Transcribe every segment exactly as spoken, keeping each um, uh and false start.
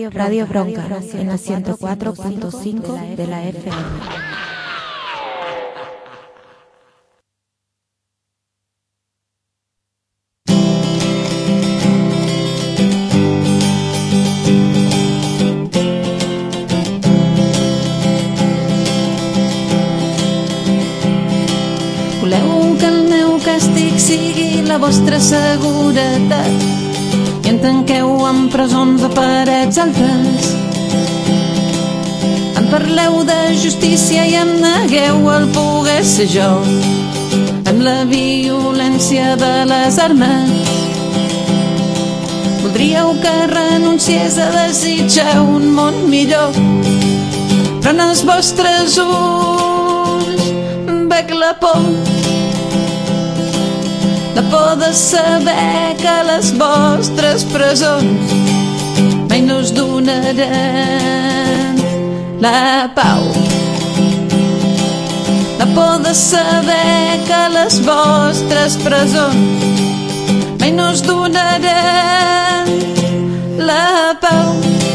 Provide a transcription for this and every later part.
Radio, Radio Bronca, en la ciento cuatro punto cinco de la F M. Voleu que el meu càstig sigui la vostra seguretat i em tanqueu en presons de parets altes. Em parleu de justícia i em negueu el poder ser jo amb la violència de les armes. Voldríeu que renunciés a desitjar un món millor, però en els vostres ulls veig la por. La por de saber que les vostres presons mai no us donaran la pau. La por de saber que les vostres presons mai no us donaran la pau.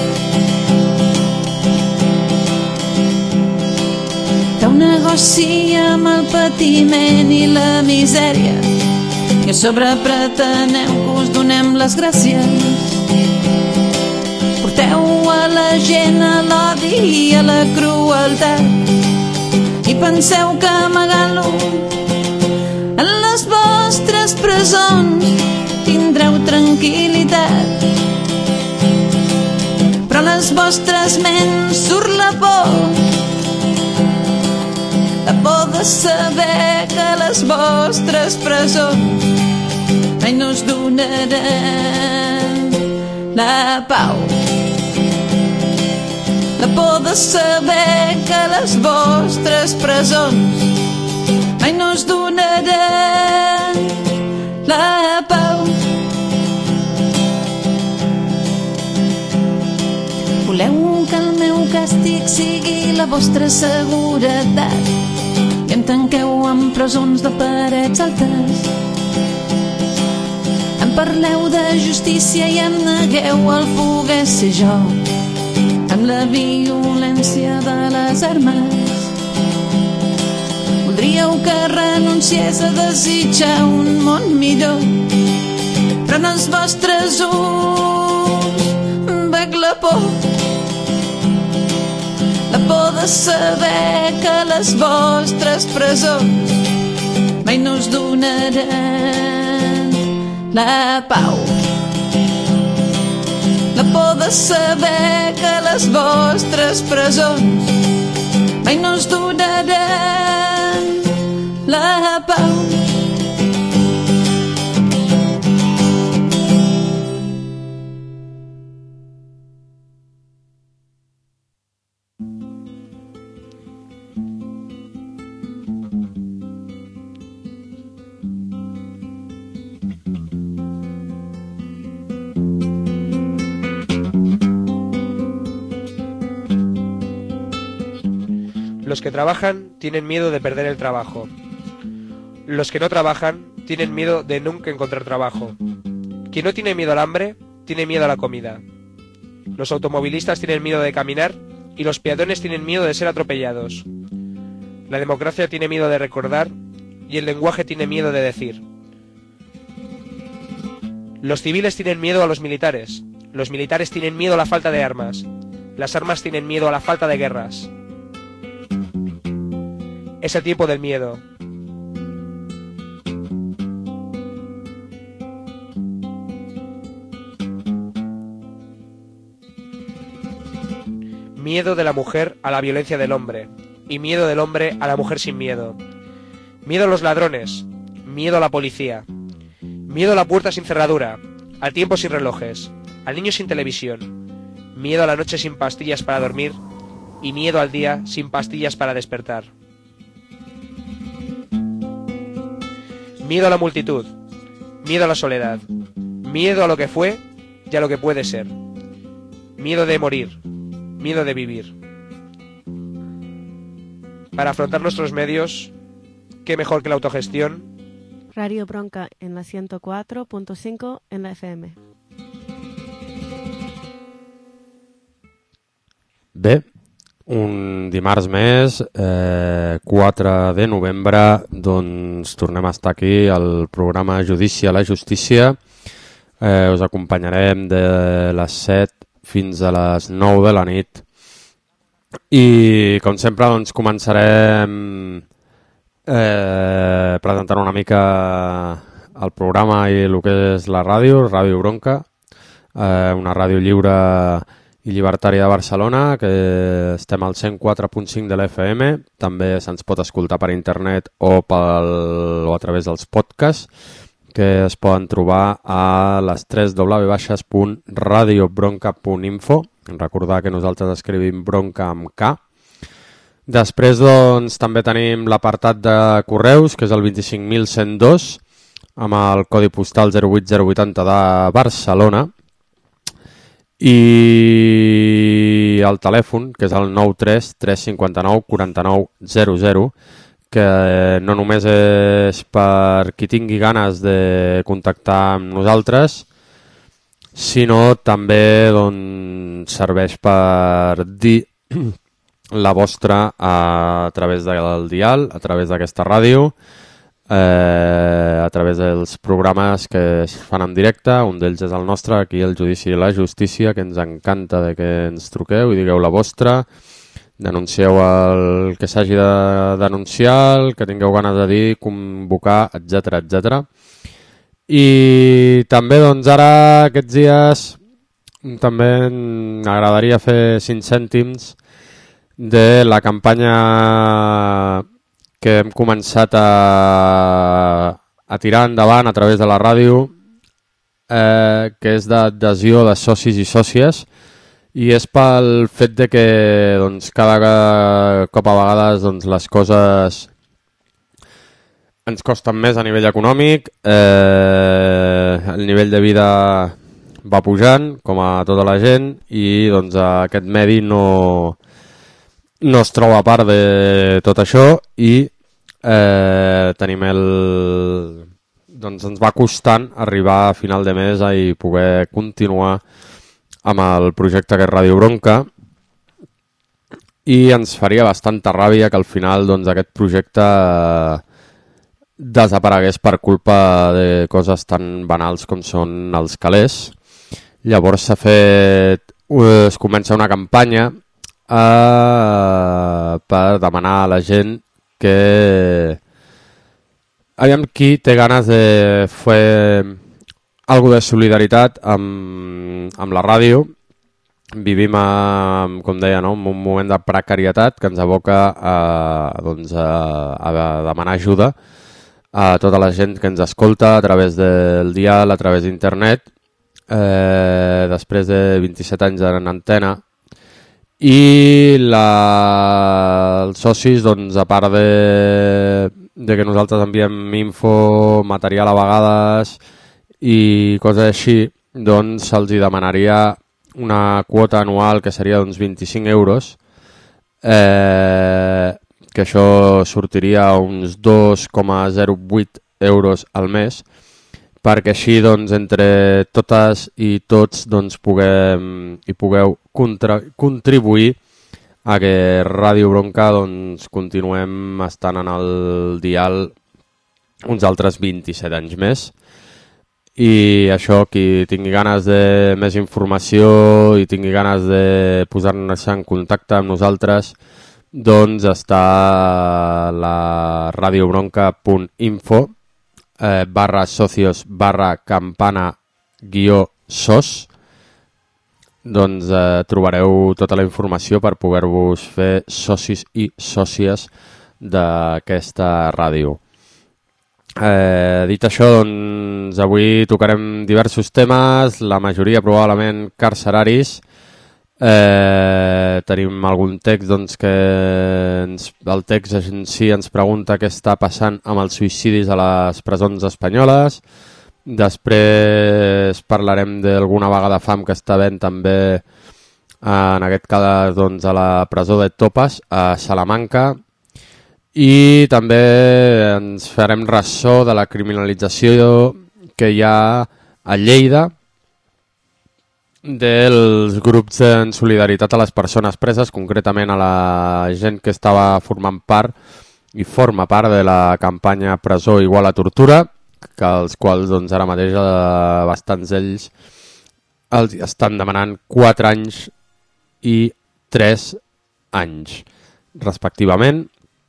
Feu negoci amb el patiment i la misèria i a sobre preteneu que us donem les gràcies. Porteu a la gent a l'odi i a la crueltat i penseu que amagant-lo en les vostres presons tindreu tranquil·litat. Però a les vostres ments surt la por, la por de saber que les vostres presons mai no us donaran la pau. La por de saber que les vostres presons mai no us donaran la pau. Voleu que el meu càstig sigui la vostra seguretat i em tanqueu en presons de parets altes. Em parleu de justícia i em negueu el poder ser jo amb la violència de les armes. Voldríeu que renunciés a desitjar un món millor, però en els vostres ulls veig la por. La por de saber que les vostres presons mai no us donaran la pau. La por de saber que les vostres presons mai no us donaran la pau. Los que trabajan tienen miedo de perder el trabajo. Los que no trabajan tienen miedo de nunca encontrar trabajo. Quien no tiene miedo al hambre, tiene miedo a la comida. Los automovilistas tienen miedo de caminar y los peatones tienen miedo de ser atropellados. La democracia tiene miedo de recordar y el lenguaje tiene miedo de decir. Los civiles tienen miedo a los militares. Los militares tienen miedo a la falta de armas. Las armas tienen miedo a la falta de guerras. Es el tiempo del miedo. Miedo de la mujer a la violencia del hombre, y miedo del hombre a la mujer sin miedo. Miedo a los ladrones, miedo a la policía, miedo a la puerta sin cerradura, al tiempo sin relojes, al niño sin televisión, miedo a la noche sin pastillas para dormir, y miedo al día sin pastillas para despertar. Miedo a la multitud, miedo a la soledad, miedo a lo que fue y a lo que puede ser, miedo de morir, miedo de vivir. Para afrontar nuestros medios, qué mejor que la autogestión. Radio Bronca en la ciento cuatro punto cinco en la F M. Bé, un dimarts més, eh, quatre de novembre, doncs tornem a estar aquí al programa Judici a la Justícia. Eh, us acompanyarem de les set fins a les nou de la nit. I, com sempre, doncs, començarem eh, presentant una mica el programa i el que és la ràdio, Ràdio Bronca, eh, una ràdio lliure i llibertària de Barcelona, que estem al cent quatre punt cinc de l'F M. També se'ns pot escoltar per internet o, pel, o a través dels podcasts, que es poden trobar a les tres w punt radio bronca punt info. Recordar que nosaltres escrivim bronca amb K. Després, doncs, també tenim l'apartat de correus, que és el vint-i-cinc mil cent dos, amb el codi postal zero vuit zero vuitanta de Barcelona. I el telèfon, que és el nou tres tres cinc nou quatre nou zero zero, que no només és per qui tingui ganes de contactar amb nosaltres, sinó també doncs, serveix per dir la vostra a través del dial, a través d'aquesta ràdio, eh, a través dels programes que es fan en directe. Un d'ells és el nostre, aquí el Judici i la Justícia, que ens encanta de que ens truqueu i digueu la vostra, denuncieu el que s'hagi de denunciar, el que tingueu ganes de dir, convocar, etcètera, etcètera. I també, doncs, ara, aquests dies, també m'agradaria fer cinc cèntims de la campanya que hem començat a, a tirar endavant a través de la ràdio, eh, que és d'adhesió de socis i sòcies, i és pel fet de que doncs, cada cop a vegades doncs, les coses ens costen més a nivell econòmic, eh, el nivell de vida va pujant, com a tota la gent, i doncs, aquest medi no, no es troba a part de tot això, i eh, tenim el... doncs ens va costant arribar a final de mes i poder continuar amb el projecte que és Ràdio Bronca, i ens faria bastanta ràbia que al final doncs, aquest projecte eh, desaparegués per culpa de coses tan banals com són els calés. Llavors s'ha fet, es comença una campanya eh, per demanar a la gent que aviam qui té ganes de fer algo de solidaritat amb, amb la ràdio. Vivim, a, com deia, no? en un moment de precarietat que ens aboca a, doncs, a, a demanar ajuda a tota la gent que ens escolta a través del dial, a través d'internet, eh, després de vint-i-set anys en antena. I la, els socis, doncs, a part de, de que nosaltres enviem info, material a vegades i coses així, doncs se'ls demanaria una quota anual que seria doncs, vint-i-cinc euros, eh, que això sortiria a uns dos coma zero vuit euros al mes, perquè així doncs, entre totes i tots doncs, puguem, i pugueu contra, contribuir a que Ràdio Bronca doncs, continuem estant en el dial uns altres vint-i-set anys més. I això, qui tingui ganes de més informació i tingui ganes de posar-nos en contacte amb nosaltres, doncs està la radiobronca punt info eh, barra socios barra campana guió sos. Doncs eh, trobareu tota la informació per poder-vos fer socis i sòcies d'aquesta ràdio. Eh, dit això, doncs, avui tocarem diversos temes, la majoria probablement carceraris. Eh, tenim algun text doncs, que ens, el text en si ens pregunta què està passant amb els suïcidis a les presons espanyoles. Després parlarem d'alguna vaga de fam que està havent també, en aquest cas, doncs, a la presó de Topes, a Salamanca. I també ens farem ressò de la criminalització que hi ha a Lleida dels grups en solidaritat a les persones preses, concretament a la gent que estava formant part i forma part de la campanya Presó igual a tortura, que els quals doncs, ara mateix eh, bastants d'ells els estan demanant quatre anys i tres anys, respectivament.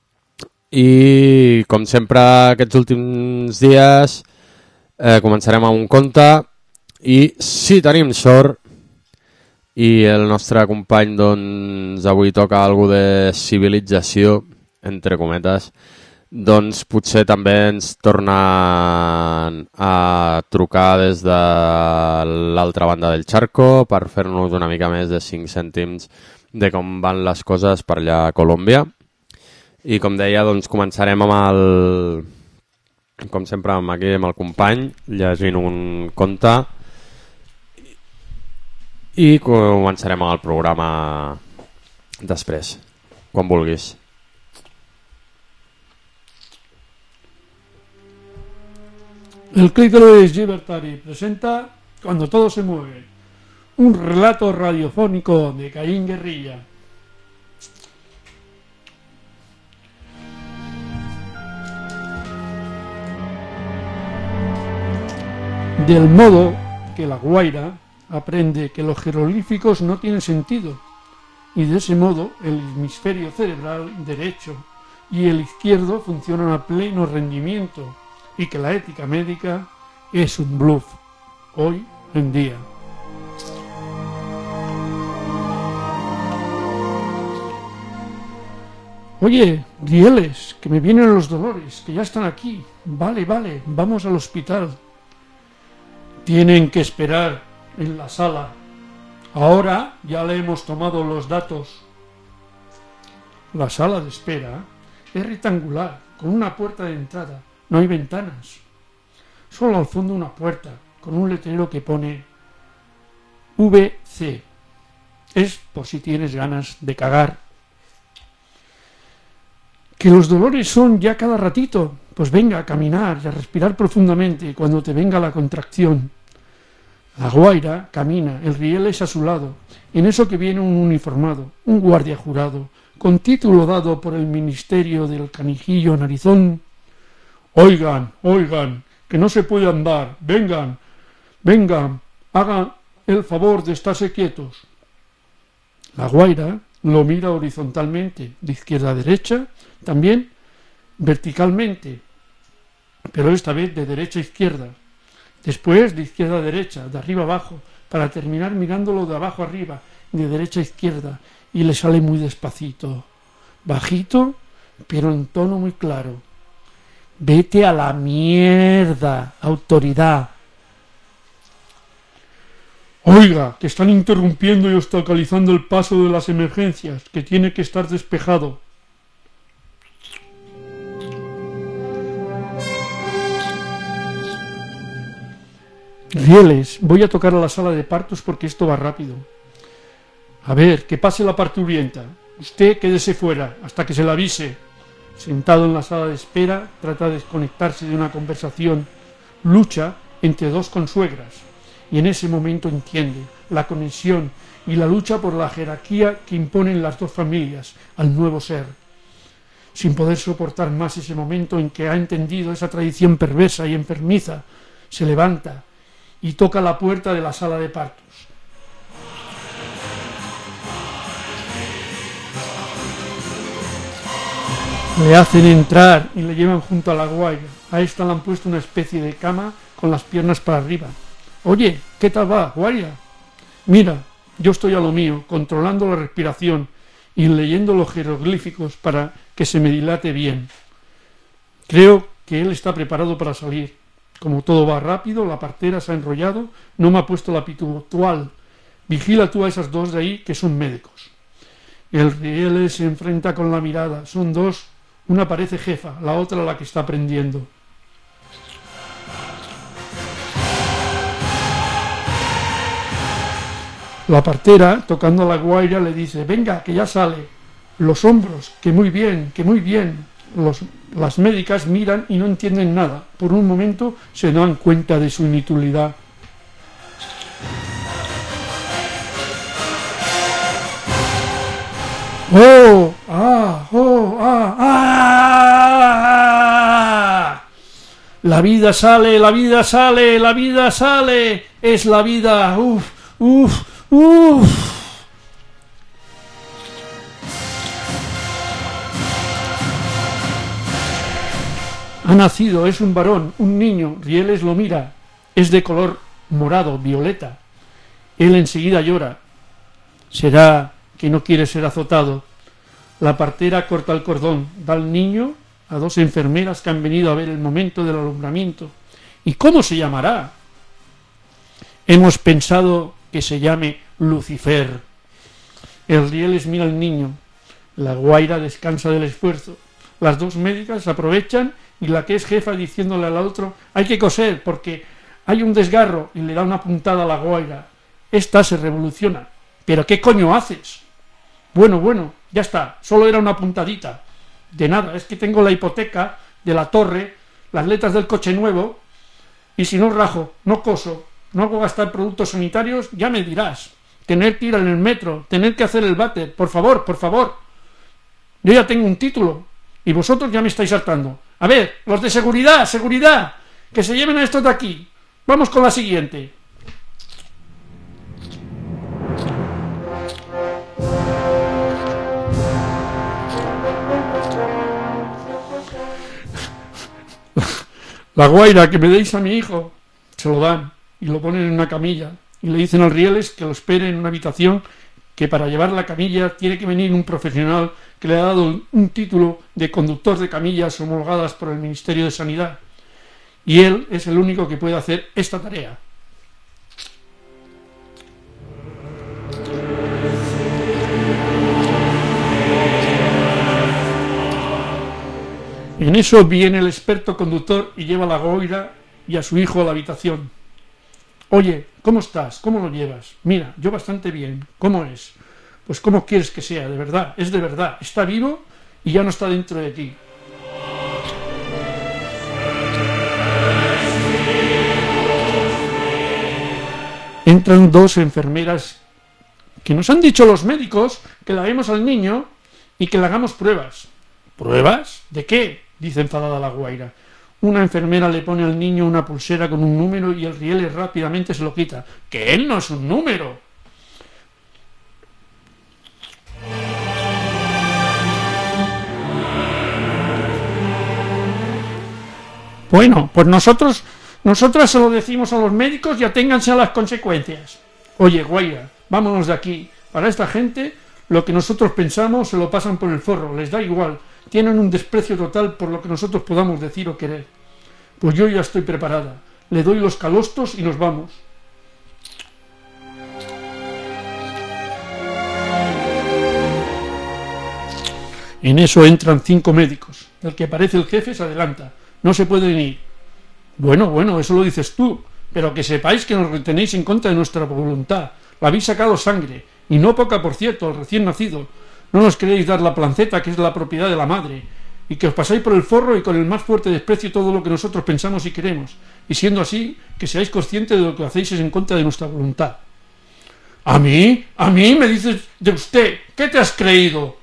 I, com sempre, aquests últims dies eh, començarem amb un conte i, si tenim sort, i el nostre company doncs, avui toca alguna de civilització, entre cometes, doncs potser també ens tornen a trucar des de l'altra banda del charco per fer-nos una mica més de cinc cèntims de com van les coses per allà a Colòmbia. I com deia, doncs començarem amb el... com sempre amb aquí amb el company, llegint un conte, i començarem amb el programa després, quan vulguis. El Clítoris Libertari presenta Cuando todo se mueve, un relato radiofónico de Caín Guerrilla. Del modo que la Guaira aprende que los jeroglíficos no tienen sentido, y de ese modo el hemisferio cerebral derecho y el izquierdo funcionan a pleno rendimiento, y que la ética médica es un bluff, hoy en día. Oye, Rieles, que me vienen los dolores, que ya están aquí. Vale, vale, vamos al hospital. Tienen que esperar en la sala. Ahora ya le hemos tomado los datos. La sala de espera es rectangular, con una puerta de entrada. No hay ventanas. Solo al fondo una puerta, con un letrero que pone V C. Es por si tienes ganas de cagar. Que los dolores son ya cada ratito. Pues venga a caminar y a respirar profundamente cuando te venga la contracción. La Guaira camina, el Rieles a su lado. En eso que viene un uniformado, un guardia jurado, con título dado por el Ministerio del Canijillo Narizón. Oigan, oigan, que no se puede andar. Vengan, vengan, hagan el favor de estarse quietos. La Guaira lo mira horizontalmente, de izquierda a derecha, también verticalmente, pero esta vez de derecha a izquierda. Después de izquierda a derecha, de arriba a abajo, para terminar mirándolo de abajo a arriba, de derecha a izquierda, y le sale muy despacito, bajito, pero en tono muy claro. Vete a la mierda, autoridad. Oiga, que están interrumpiendo y obstaculizando el paso de las emergencias, que tiene que estar despejado. Rieles, voy a tocar a la sala de partos porque esto va rápido. A ver, que pase la parturienta. Usted quédese fuera hasta que se la avise. Sentado en la sala de espera, trata de desconectarse de una conversación. Lucha entre dos consuegras. Y en ese momento entiende la conexión y la lucha por la jerarquía que imponen las dos familias al nuevo ser. Sin poder soportar más ese momento en que ha entendido esa tradición perversa y enfermiza, se levanta y toca la puerta de la sala de partos. Le hacen entrar y le llevan junto a la Guaira. A esta le han puesto una especie de cama con las piernas para arriba. Oye, ¿qué tal va, Guaira? Mira, yo estoy a lo mío, controlando la respiración y leyendo los jeroglíficos para que se me dilate bien. Creo que él está preparado para salir. Como todo va rápido, la partera se ha enrollado, no me ha puesto la pituitual. Vigila tú a esas dos de ahí que son médicos. El Rieles se enfrenta con la mirada. Son dos, una parece jefa, la otra la que está aprendiendo. La partera, tocando a la Guaira, le dice: venga, que ya sale. Los hombros, que muy bien, que muy bien. Los, las médicas miran y no entienden nada. Por un momento se dan cuenta de su inutilidad. ¡Oh! ¡Ah! ¡Oh! ¡Ah! ¡Ah! La vida sale, la vida sale, la vida sale. Es la vida. ¡Uf! ¡Uf! ¡Uf! Ha nacido, es un varón, un niño. Rieles lo mira. Es de color morado, violeta. Él enseguida llora. Será que no quiere ser azotado. La partera corta el cordón, da al niño a dos enfermeras que han venido a ver el momento del alumbramiento. ¿Y cómo se llamará? Hemos pensado que se llame Lucifer. El Rieles mira al niño. La guaira descansa del esfuerzo. Las dos médicas aprovechan y la que es jefa diciéndole al otro: hay que coser porque hay un desgarro, y le da una puntada a la guaira. Esta se revoluciona. ¿Pero qué coño haces? Bueno, bueno, ya está, solo era una puntadita. De nada, es que tengo la hipoteca de la torre, las letras del coche nuevo, y si no rajo, no coso, no hago gastar productos sanitarios, ya me dirás. Tener que ir en el metro, tener que hacer el váter, por favor, por favor. Yo ya tengo un título, y vosotros ya me estáis hartando. A ver, los de seguridad, seguridad, que se lleven a estos de aquí. Vamos con la siguiente. La guaira, que me deis a mi hijo. Se lo dan y lo ponen en una camilla y le dicen al Rieles que lo espere en una habitación, que para llevar la camilla tiene que venir un profesional que le ha dado un título de conductor de camillas homologadas por el Ministerio de Sanidad, y él es el único que puede hacer esta tarea. En eso viene el experto conductor y lleva a la guaira y a su hijo a la habitación. Oye, ¿cómo estás? ¿Cómo lo llevas? Mira, yo bastante bien. ¿Cómo es? Pues ¿cómo quieres que sea? De verdad, es de verdad. Está vivo y ya no está dentro de ti. Entran dos enfermeras que nos han dicho los médicos que la vemos al niño y que le hagamos pruebas. ¿Pruebas? ¿De qué?, dice enfadada la guaira. Una enfermera le pone al niño una pulsera con un número y el Rieles rápidamente se lo quita. ¡Que él no es un número! Bueno, pues nosotros, nosotras se lo decimos a los médicos y aténganse a las consecuencias. Oye, guaira, vámonos de aquí. Para esta gente, lo que nosotros pensamos se lo pasan por el forro, les da igual. Tienen un desprecio total por lo que nosotros podamos decir o querer. Pues yo ya estoy preparada. Le doy los calostos y nos vamos. En eso entran cinco médicos. El que parece el jefe se adelanta. No se pueden ir. Bueno, bueno, eso lo dices tú. Pero que sepáis que nos retenéis en contra de nuestra voluntad. La habéis sacado sangre. Y no poca, por cierto, al recién nacido. No nos queréis dar la planceta, que es la propiedad de la madre, y que os pasáis por el forro y con el más fuerte desprecio todo lo que nosotros pensamos y queremos, y siendo así, que seáis conscientes de lo que hacéis es en contra de nuestra voluntad. ¿A mí? ¿A mí? Me dices de usted. ¿Qué te has creído?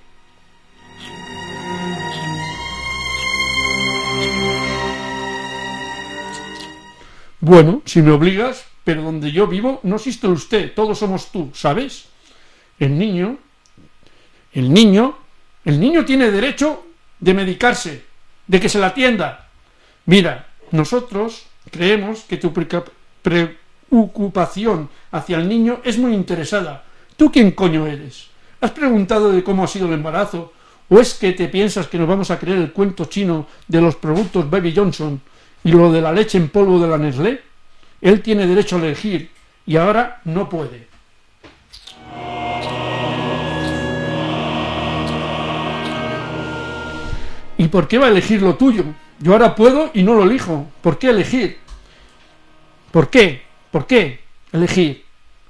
Bueno, si me obligas, pero donde yo vivo no existe usted, todos somos tú, ¿sabes? El niño... El niño, el niño tiene derecho de medicarse, de que se le atienda. Mira, nosotros creemos que tu preocupación hacia el niño es muy interesada. ¿Tú quién coño eres? ¿Has preguntado de cómo ha sido el embarazo? ¿O es que te piensas que nos vamos a creer el cuento chino de los productos Baby Johnson y lo de la leche en polvo de la Nestlé? Él tiene derecho a elegir y ahora no puede. ¿Y por qué va a elegir lo tuyo? Yo ahora puedo y no lo elijo. ¿Por qué elegir? ¿Por qué? ¿Por qué elegir?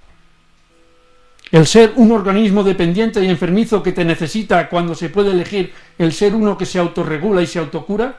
El ser un organismo dependiente y enfermizo que te necesita cuando se puede elegir el ser uno que se autorregula y se autocura.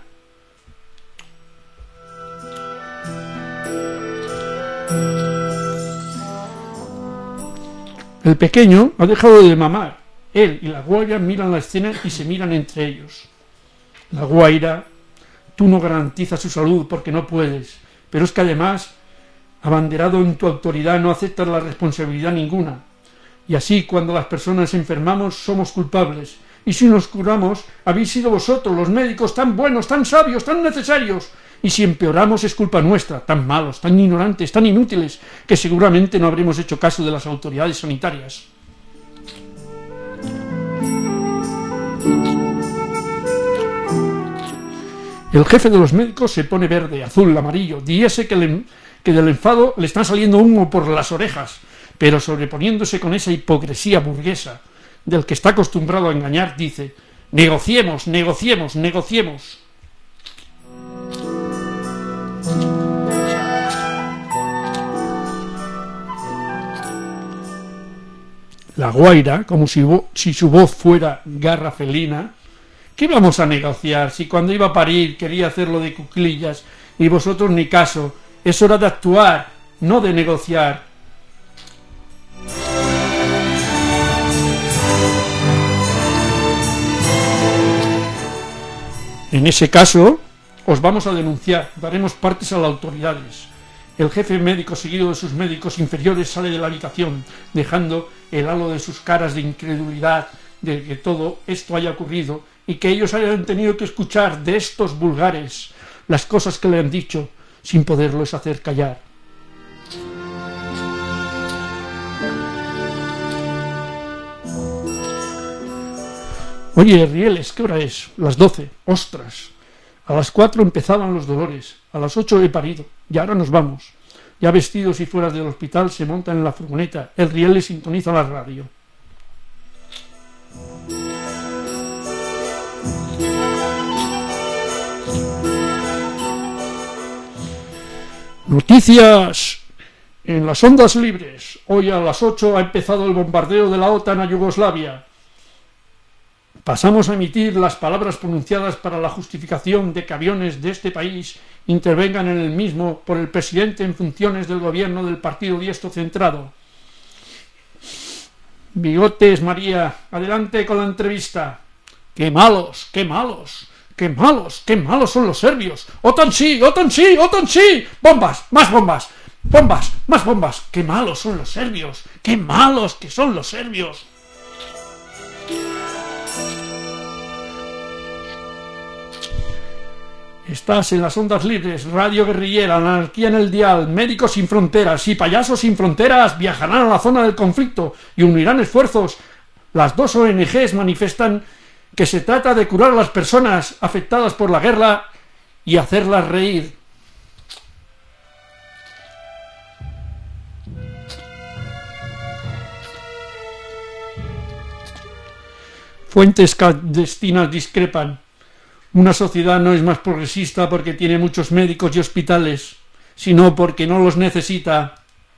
El pequeño ha dejado de mamar Él y la Guaira miran la escena y se miran entre ellos. La Guaira, tú no garantizas su salud porque no puedes, pero es que además, abanderado en tu autoridad, no aceptas la responsabilidad ninguna. Y así, cuando las personas enfermamos, somos culpables. Y si nos curamos, habéis sido vosotros, los médicos, tan buenos, tan sabios, tan necesarios. Y si empeoramos, es culpa nuestra, tan malos, tan ignorantes, tan inútiles, que seguramente no habremos hecho caso de las autoridades sanitarias. El jefe de los médicos se pone verde, azul, amarillo, díese que, le, que del enfado le está saliendo humo por las orejas, pero sobreponiéndose con esa hipocresía burguesa del que está acostumbrado a engañar, dice: negociemos, negociemos, negociemos. La Guaira, como si, si su voz fuera garra felina: ¿qué vamos a negociar si cuando iba a parir quería hacerlo de cuclillas y vosotros ni caso? Es hora de actuar, no de negociar. En ese caso, os vamos a denunciar, daremos partes a las autoridades. El jefe médico, seguido de sus médicos inferiores, sale de la habitación, dejando el halo de sus caras de incredulidad de que todo esto haya ocurrido y que ellos hayan tenido que escuchar de estos vulgares las cosas que le han dicho sin poderlos hacer callar. Oye, Rieles, ¿qué hora es? Las doce. ¡Ostras! A las cuatro empezaban los dolores, a las ocho he parido, y ahora nos vamos. Ya vestidos y fuera del hospital se montan en la furgoneta. El Rieles sintoniza la radio. Noticias en las ondas libres. Hoy a las ocho ha empezado el bombardeo de la OTAN a Yugoslavia. Pasamos a emitir las palabras pronunciadas para la justificación de que aviones de este país intervengan en el mismo por el presidente en funciones del gobierno del partido diestro centrado. Bigotes María, adelante con la entrevista. ¡Qué malos, qué malos! ¡Qué malos, qué malos son los serbios! ¡OTAN sí, OTAN sí, OTAN sí! ¡Bombas, más bombas! ¡Bombas, más bombas! ¡Qué malos son los serbios! ¡Qué malos que son los serbios! Estás en las ondas libres, Radio Guerrillera, Anarquía en el Dial, Médicos Sin Fronteras y Payasos Sin Fronteras viajarán a la zona del conflicto y unirán esfuerzos. Las dos O N Ges manifiestan que se trata de curar a las personas afectadas por la guerra y hacerlas reír. Fuentes clandestinas discrepan. Una sociedad no es más progresista porque tiene muchos médicos y hospitales, sino porque no los necesita.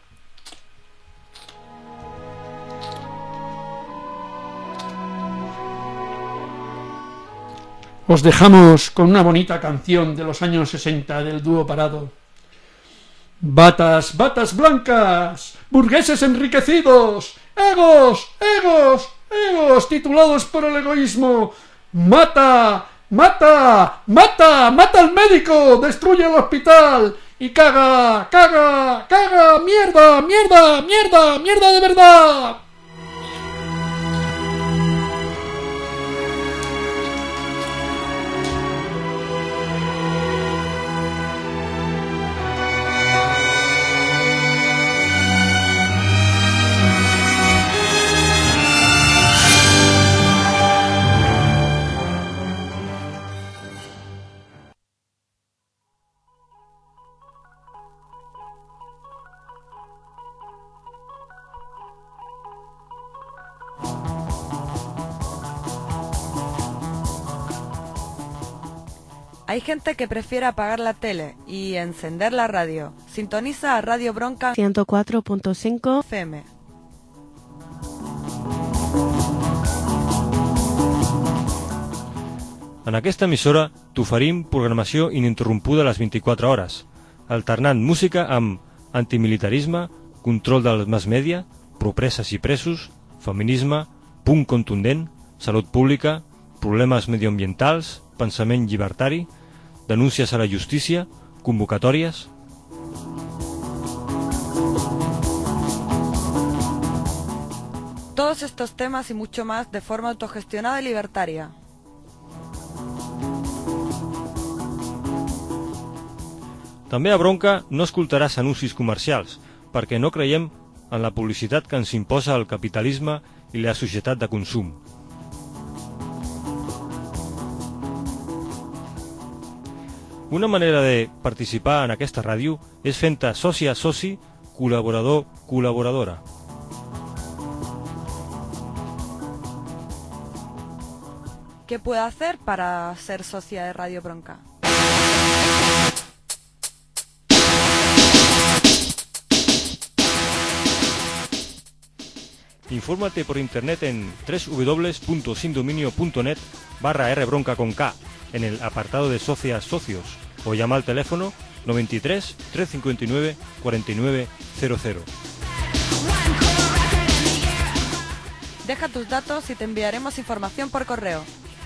Os dejamos con una bonita canción de los años sesenta del dúo Parado. Batas, batas blancas, burgueses enriquecidos, egos, egos, egos titulados por el egoísmo. Mata, mata, mata, mata al médico, destruye el hospital y caga, caga, caga, mierda, mierda, mierda, mierda de verdad. Hay gente que prefiere apagar la tele y encender la radio. Sintoniza a Radio Bronca ciento cuatro punto cinco F M. En aquesta emissora t'oferim programació ininterrompuda a les vint-i-quatre hores, alternant música amb antimilitarisme, control del mass media, propreses i presos, feminisme, punt contundent, salut pública, problemes medioambientals, pensament llibertari, denúncies a la justícia, convocatòries... Todos estos temas y mucho más de forma autogestionada y libertaria. També a Bronca no escoltaràs anuncis comercials, perquè no creiem en la publicitat que ens imposa el capitalisme i la societat de consum. Una manera de participar en aquesta ràdio és fent-te soci a soci, col·laborador, col·laboradora. ¿Qué puede hacer para ser socia de Radio Bronca? Infórmate por internet en doble u doble u doble u punto sindominio punto net barra rbronca con K en el apartado de socias socios o llama al teléfono noventa y tres, trescientos cincuenta y nueve, cuarenta y nueve cero cero. Deja tus datos y te enviaremos información por correo.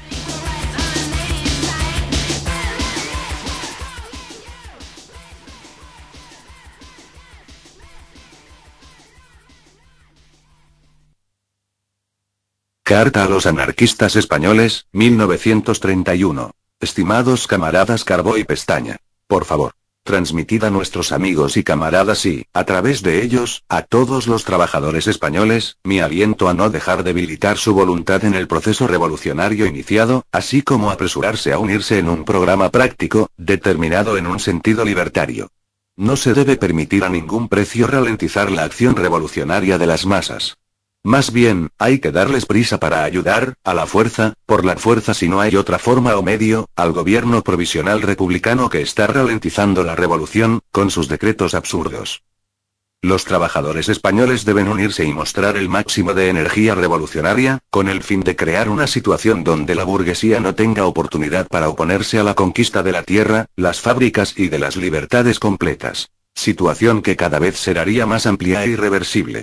Carta a los anarquistas españoles, mil novecientos treinta y uno. Estimados camaradas Carbó y Pestaña. Por favor, transmitid a nuestros amigos y camaradas y, a través de ellos, a todos los trabajadores españoles, mi aliento a no dejar debilitar su voluntad en el proceso revolucionario iniciado, así como apresurarse a unirse en un programa práctico, determinado en un sentido libertario. No se debe permitir a ningún precio ralentizar la acción revolucionaria de las masas. Más bien, hay que darles prisa para ayudar, a la fuerza, por la fuerza si no hay otra forma o medio, al gobierno provisional republicano que está ralentizando la revolución, con sus decretos absurdos. Los trabajadores españoles deben unirse y mostrar el máximo de energía revolucionaria, con el fin de crear una situación donde la burguesía no tenga oportunidad para oponerse a la conquista de la tierra, las fábricas y de las libertades completas. Situación que cada vez será más amplia e irreversible.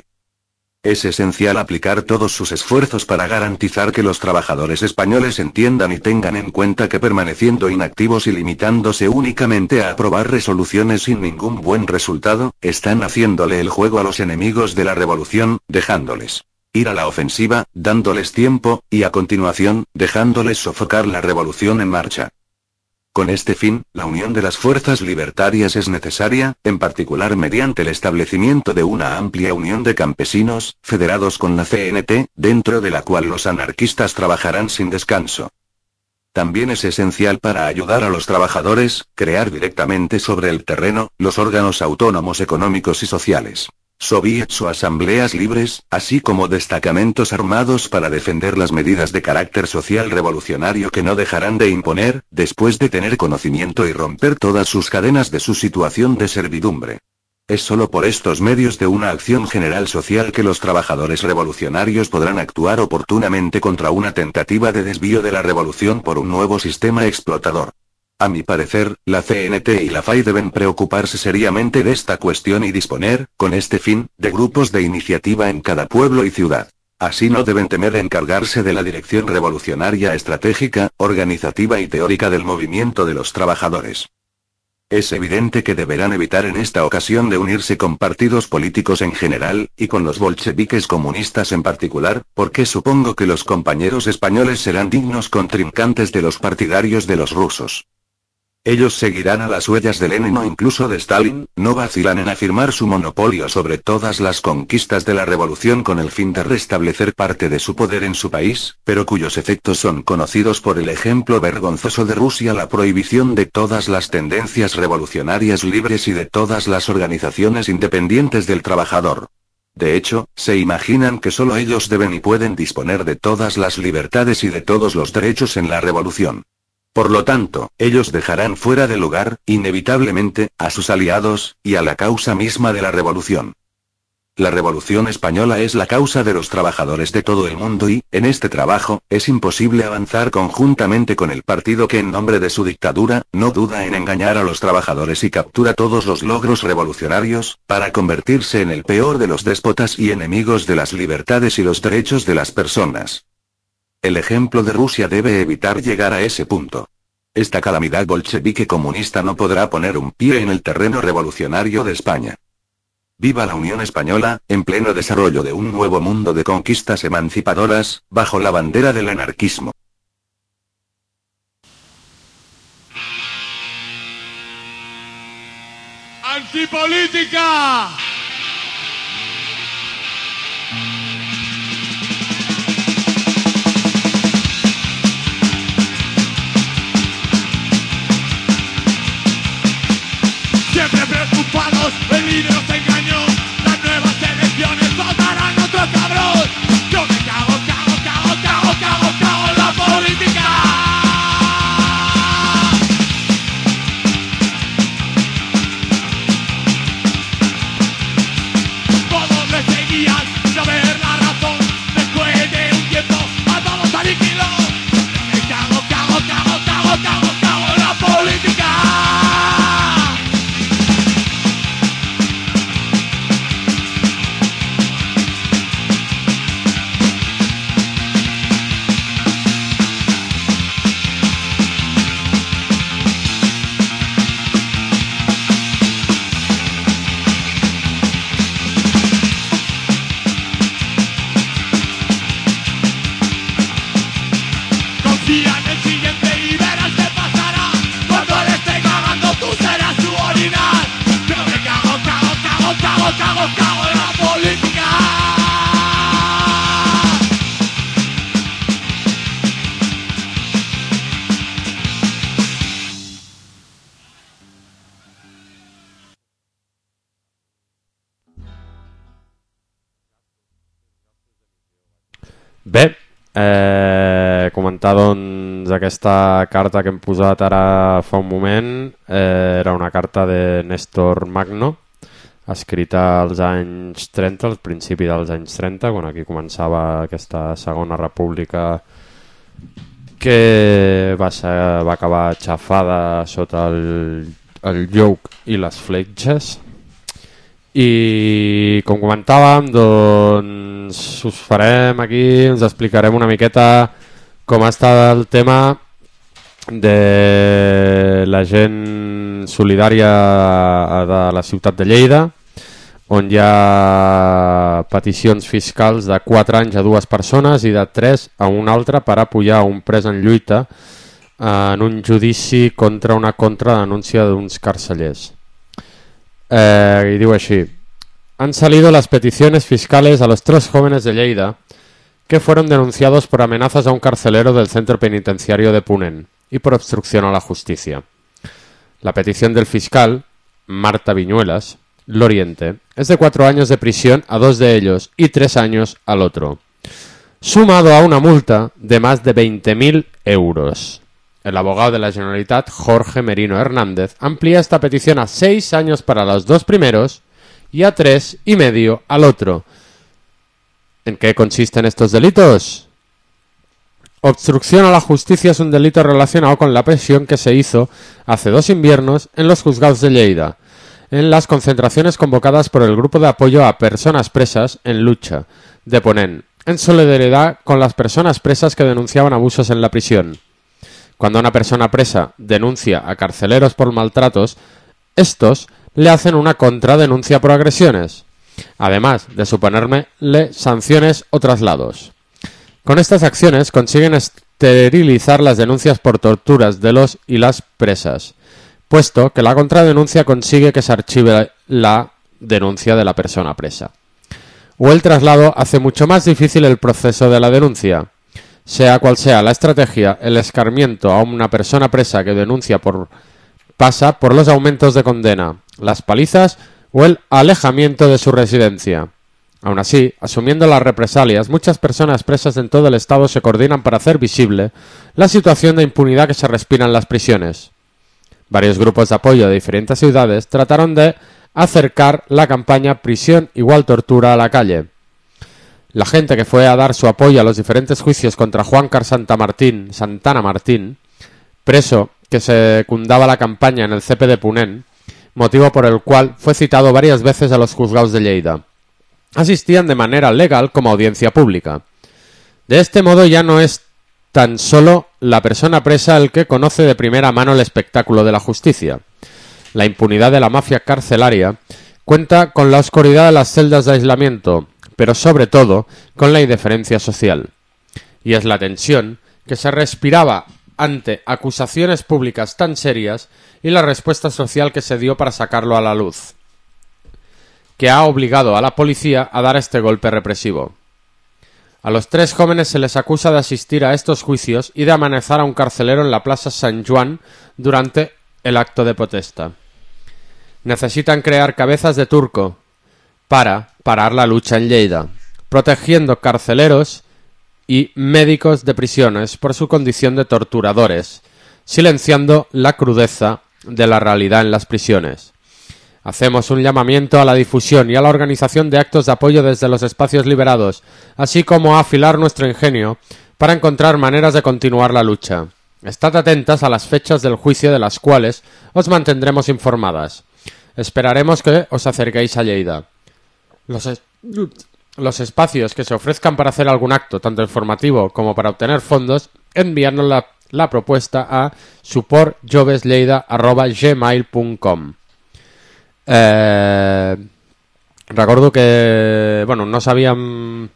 Es esencial aplicar todos sus esfuerzos para garantizar que los trabajadores españoles entiendan y tengan en cuenta que permaneciendo inactivos y limitándose únicamente a aprobar resoluciones sin ningún buen resultado, están haciéndole el juego a los enemigos de la revolución, dejándoles ir a la ofensiva, dándoles tiempo, y a continuación, dejándoles sofocar la revolución en marcha. Con este fin, la unión de las fuerzas libertarias es necesaria, en particular mediante el establecimiento de una amplia unión de campesinos, federados con la C N T, dentro de la cual los anarquistas trabajarán sin descanso. También es esencial para ayudar a los trabajadores, crear directamente sobre el terreno, los órganos autónomos económicos y sociales. Soviets o asambleas libres, así como destacamentos armados para defender las medidas de carácter social revolucionario que no dejarán de imponer, después de tener conocimiento y romper todas sus cadenas de su situación de servidumbre. Es solo por estos medios de una acción general social que los trabajadores revolucionarios podrán actuar oportunamente contra una tentativa de desvío de la revolución por un nuevo sistema explotador. A mi parecer, la C N T y la F A I deben preocuparse seriamente de esta cuestión y disponer, con este fin, de grupos de iniciativa en cada pueblo y ciudad. Así no deben temer encargarse de la dirección revolucionaria estratégica, organizativa y teórica del movimiento de los trabajadores. Es evidente que deberán evitar en esta ocasión de unirse con partidos políticos en general, y con los bolcheviques comunistas en particular, porque supongo que los compañeros españoles serán dignos contrincantes de los partidarios de los rusos. Ellos seguirán a las huellas de Lenin o incluso de Stalin, no vacilan en afirmar su monopolio sobre todas las conquistas de la revolución con el fin de restablecer parte de su poder en su país, pero cuyos efectos son conocidos por el ejemplo vergonzoso de Rusia, la prohibición de todas las tendencias revolucionarias libres y de todas las organizaciones independientes del trabajador. De hecho, se imaginan que solo ellos deben y pueden disponer de todas las libertades y de todos los derechos en la revolución. Por lo tanto, ellos dejarán fuera de lugar, inevitablemente, a sus aliados, y a la causa misma de la revolución. La Revolución Española es la causa de los trabajadores de todo el mundo y, en este trabajo, es imposible avanzar conjuntamente con el partido que en nombre de su dictadura, no duda en engañar a los trabajadores y captura todos los logros revolucionarios, para convertirse en el peor de los déspotas y enemigos de las libertades y los derechos de las personas. El ejemplo de Rusia debe evitar llegar a ese punto. Esta calamidad bolchevique comunista no podrá poner un pie en el terreno revolucionario de España. Viva la Unión Española, en pleno desarrollo de un nuevo mundo de conquistas emancipadoras, bajo la bandera del anarquismo. ¡Antipolítica! Siempre preocupados, el líder nos engañó. Las nuevas elecciones votarán otro cabrón. Yo me cago, cago, cago, cago, cago, cago en la política. Todos me seguían sin saber la razón. Después de un tiempo a todos aniquiló. Me cago, cago, cago, cago, cago, cago en la política. Confía en el siguiente y verás qué pasará. Cuando le esté cagando tú serás su orinar. Yo me cago, cago, cago, cago, cago, cago en la política. Bé, eh, comentar doncs aquesta carta que hem posat ara fa un moment, eh, era una carta de Néstor Magno, escrita als anys trenta, al principi dels anys trenta, quan aquí començava aquesta segona república que va, ser, va acabar xafada sota el, el lloc i les fletxes. I com comentàvem, doncs us farem aquí, ens explicarem una miqueta com està el tema de la gent solidària de la ciutat de Lleida, on hi ha peticions fiscals de quatre anys a dues persones i de tres a un altre per apoyar un pres en lluita en un judici contra una contradenúncia d'uns carcellers. Eh, y digo así: han salido las peticiones fiscales a los tres jóvenes de Lleida que fueron denunciados por amenazas a un carcelero del centro penitenciario de Ponent y por obstrucción a la justicia. La petición del fiscal, Marta Viñuelas, Loriente, es de cuatro años de prisión a dos de ellos y tres años al otro, sumado a una multa de más de veinte mil euros. El abogado de la Generalitat, Jorge Merino Hernández, amplía esta petición a seis años para los dos primeros y a tres y medio al otro. ¿En qué consisten estos delitos? Obstrucción a la justicia es un delito relacionado con la presión que se hizo hace dos inviernos en los juzgados de Lleida, en las concentraciones convocadas por el Grupo de Apoyo a Personas Presas en Lucha, de Ponent, en solidaridad con las personas presas que denunciaban abusos en la prisión. Cuando una persona presa denuncia a carceleros por maltratos, estos le hacen una contradenuncia por agresiones, además de suponerle sanciones o traslados. Con estas acciones consiguen esterilizar las denuncias por torturas de los y las presas, puesto que la contradenuncia consigue que se archive la denuncia de la persona presa. O el traslado hace mucho más difícil el proceso de la denuncia. Sea cual sea la estrategia, el escarmiento a una persona presa que denuncia por pasa por los aumentos de condena, las palizas o el alejamiento de su residencia. Aún así, asumiendo las represalias, muchas personas presas en todo el estado se coordinan para hacer visible la situación de impunidad que se respira en las prisiones. Varios grupos de apoyo de diferentes ciudades trataron de acercar la campaña Prisión igual tortura a la calle. La gente que fue a dar su apoyo a los diferentes juicios contra Juancar Santamartín, Santana Martín, preso que secundaba la campaña en el C P de Ponent, motivo por el cual fue citado varias veces a los juzgados de Lleida, asistían de manera legal como audiencia pública. De este modo ya no es tan solo la persona presa el que conoce de primera mano el espectáculo de la justicia. La impunidad de la mafia carcelaria cuenta con la oscuridad de las celdas de aislamiento, pero sobre todo con la indiferencia social. Y es la tensión que se respiraba ante acusaciones públicas tan serias y la respuesta social que se dio para sacarlo a la luz, que ha obligado a la policía a dar este golpe represivo. A los tres jóvenes se les acusa de asistir a estos juicios y de amenazar a un carcelero en la Plaza San Juan durante el acto de protesta. Necesitan crear cabezas de turco para parar la lucha en Lleida, protegiendo carceleros y médicos de prisiones por su condición de torturadores, silenciando la crudeza de la realidad en las prisiones. Hacemos un llamamiento a la difusión y a la organización de actos de apoyo desde los espacios liberados, así como a afilar nuestro ingenio para encontrar maneras de continuar la lucha. Estad atentas a las fechas del juicio de las cuales os mantendremos informadas. Esperaremos que os acerquéis a Lleida. Los, es los espacios que se ofrezcan para hacer algún acto, tanto informativo como para obtener fondos, enviarnos la, la propuesta a suport joves lleida arroba gmail punt com. Eh, recordo que bueno, no sabíem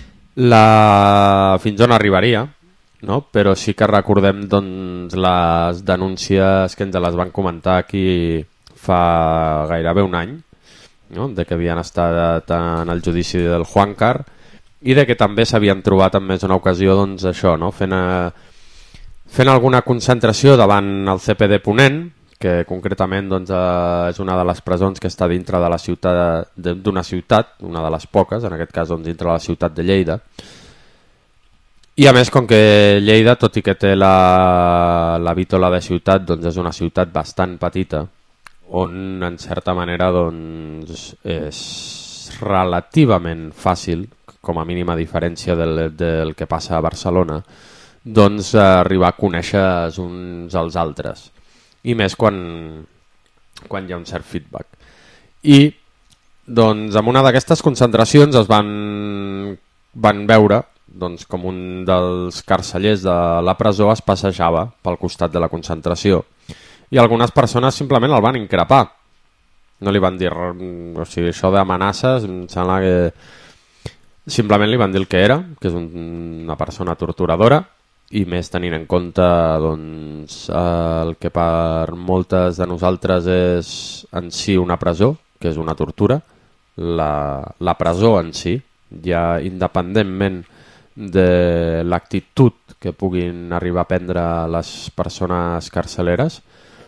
la... fins on arribaria, no? Però sí que recordem doncs, les denúncies que ens les van comentar aquí fa gairebé un any, no? De que havien estat en el judici del Juancar i de que també s'havien trobat en més d'una ocasió doncs, això, no? fent, a... fent alguna concentració davant el C P de Ponent, que concretament doncs, eh, és una de les presons que està dintre de la ciutat d'una ciutat, una de les poques, en aquest cas doncs, dintre de la ciutat de Lleida. I a més, com que Lleida, tot i que té la, la vítola de ciutat, doncs és una ciutat bastant petita, on en certa manera doncs, és relativament fàcil, com a mínima diferència del, del que passa a Barcelona, doncs arribar a conèixer uns als altres. I més quan, quan hi ha un cert feedback. I doncs, en una d'aquestes concentracions es van, van veure doncs, com un dels carcellers de la presó es passejava pel costat de la concentració i algunes persones simplement el van increpar. No li van dir, o sigui, això d'amenaces, em sembla que simplement li van dir el que era, que és un, una persona torturadora, i més tenint en compte doncs, el que per moltes de nosaltres és en si una presó, que és una tortura, la, la presó en si, ja independentment de l'actitud que puguin arribar a prendre les persones carceleres,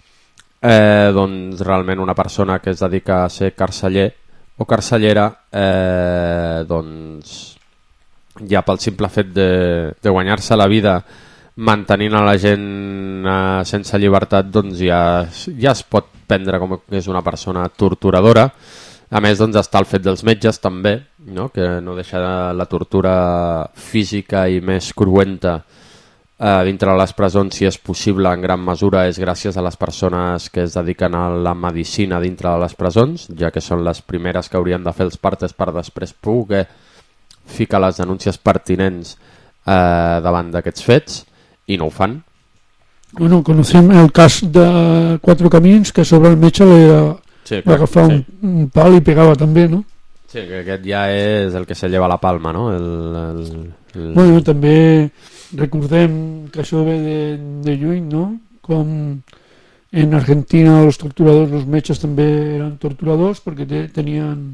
eh, doncs realment una persona que es dedica a ser carceller o carcellera, eh, doncs ja pel simple fet de, de guanyar-se la vida mantenint a la gent eh, sense llibertat, doncs ja, ja es pot prendre com que és una persona torturadora. A més, doncs, està el fet dels metges també, no? Que no deixa la tortura física i més cruenta eh, dintre de les presons, si és possible, en gran mesura és gràcies a les persones que es dediquen a la medicina dintre de les presons, ja que són les primeres que haurien de fer els partes per després poder fica les denúncies pertinents eh, davant d'aquests fets i no ho fan. Bueno, conocem el cas de Quatre Camins, que sobre el metge li sí, va agafar sí. un, un pal i pegava també, no? Sí, que aquest ja és el que se lleva la palma, no? El, el, el... Bueno, també recordem que això ve de, de lluny, no? Com en Argentina els torturadors, els metges també eren torturadors perquè te, tenien...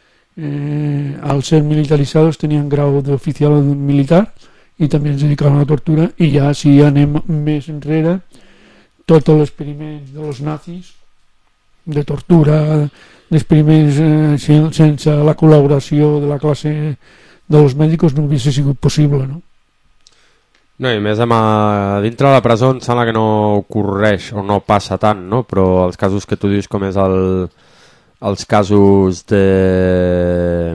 Eh, al ser militarizados tenían grado de oficial militar y también se dedicaban a la tortura. Y ya si anem més enrere, tot l'experiment dels nazis de tortura, d'experiments eh, sense la col·laboració de la classe dels mèdics no hauria sigut possible, no? No, i més amb a, dintre de la presó em sembla que no ocorreix o no passa tant, no? Però els casos que tu dius com és el els casos de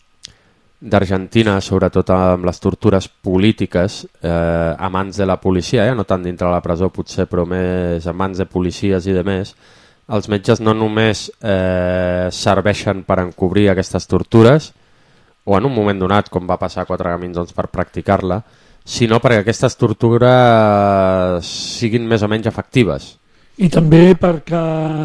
d'Argentina, sobretot amb les tortures polítiques eh, a mans de la policia, eh? no tant dintre la presó potser, però més a mans de policies i de més, els metges no només eh, serveixen per encobrir aquestes tortures, o en un moment donat, com va passar a Quatre Camins, doncs, per practicar-la, sinó perquè aquestes tortures siguin més o menys efectives. I també perquè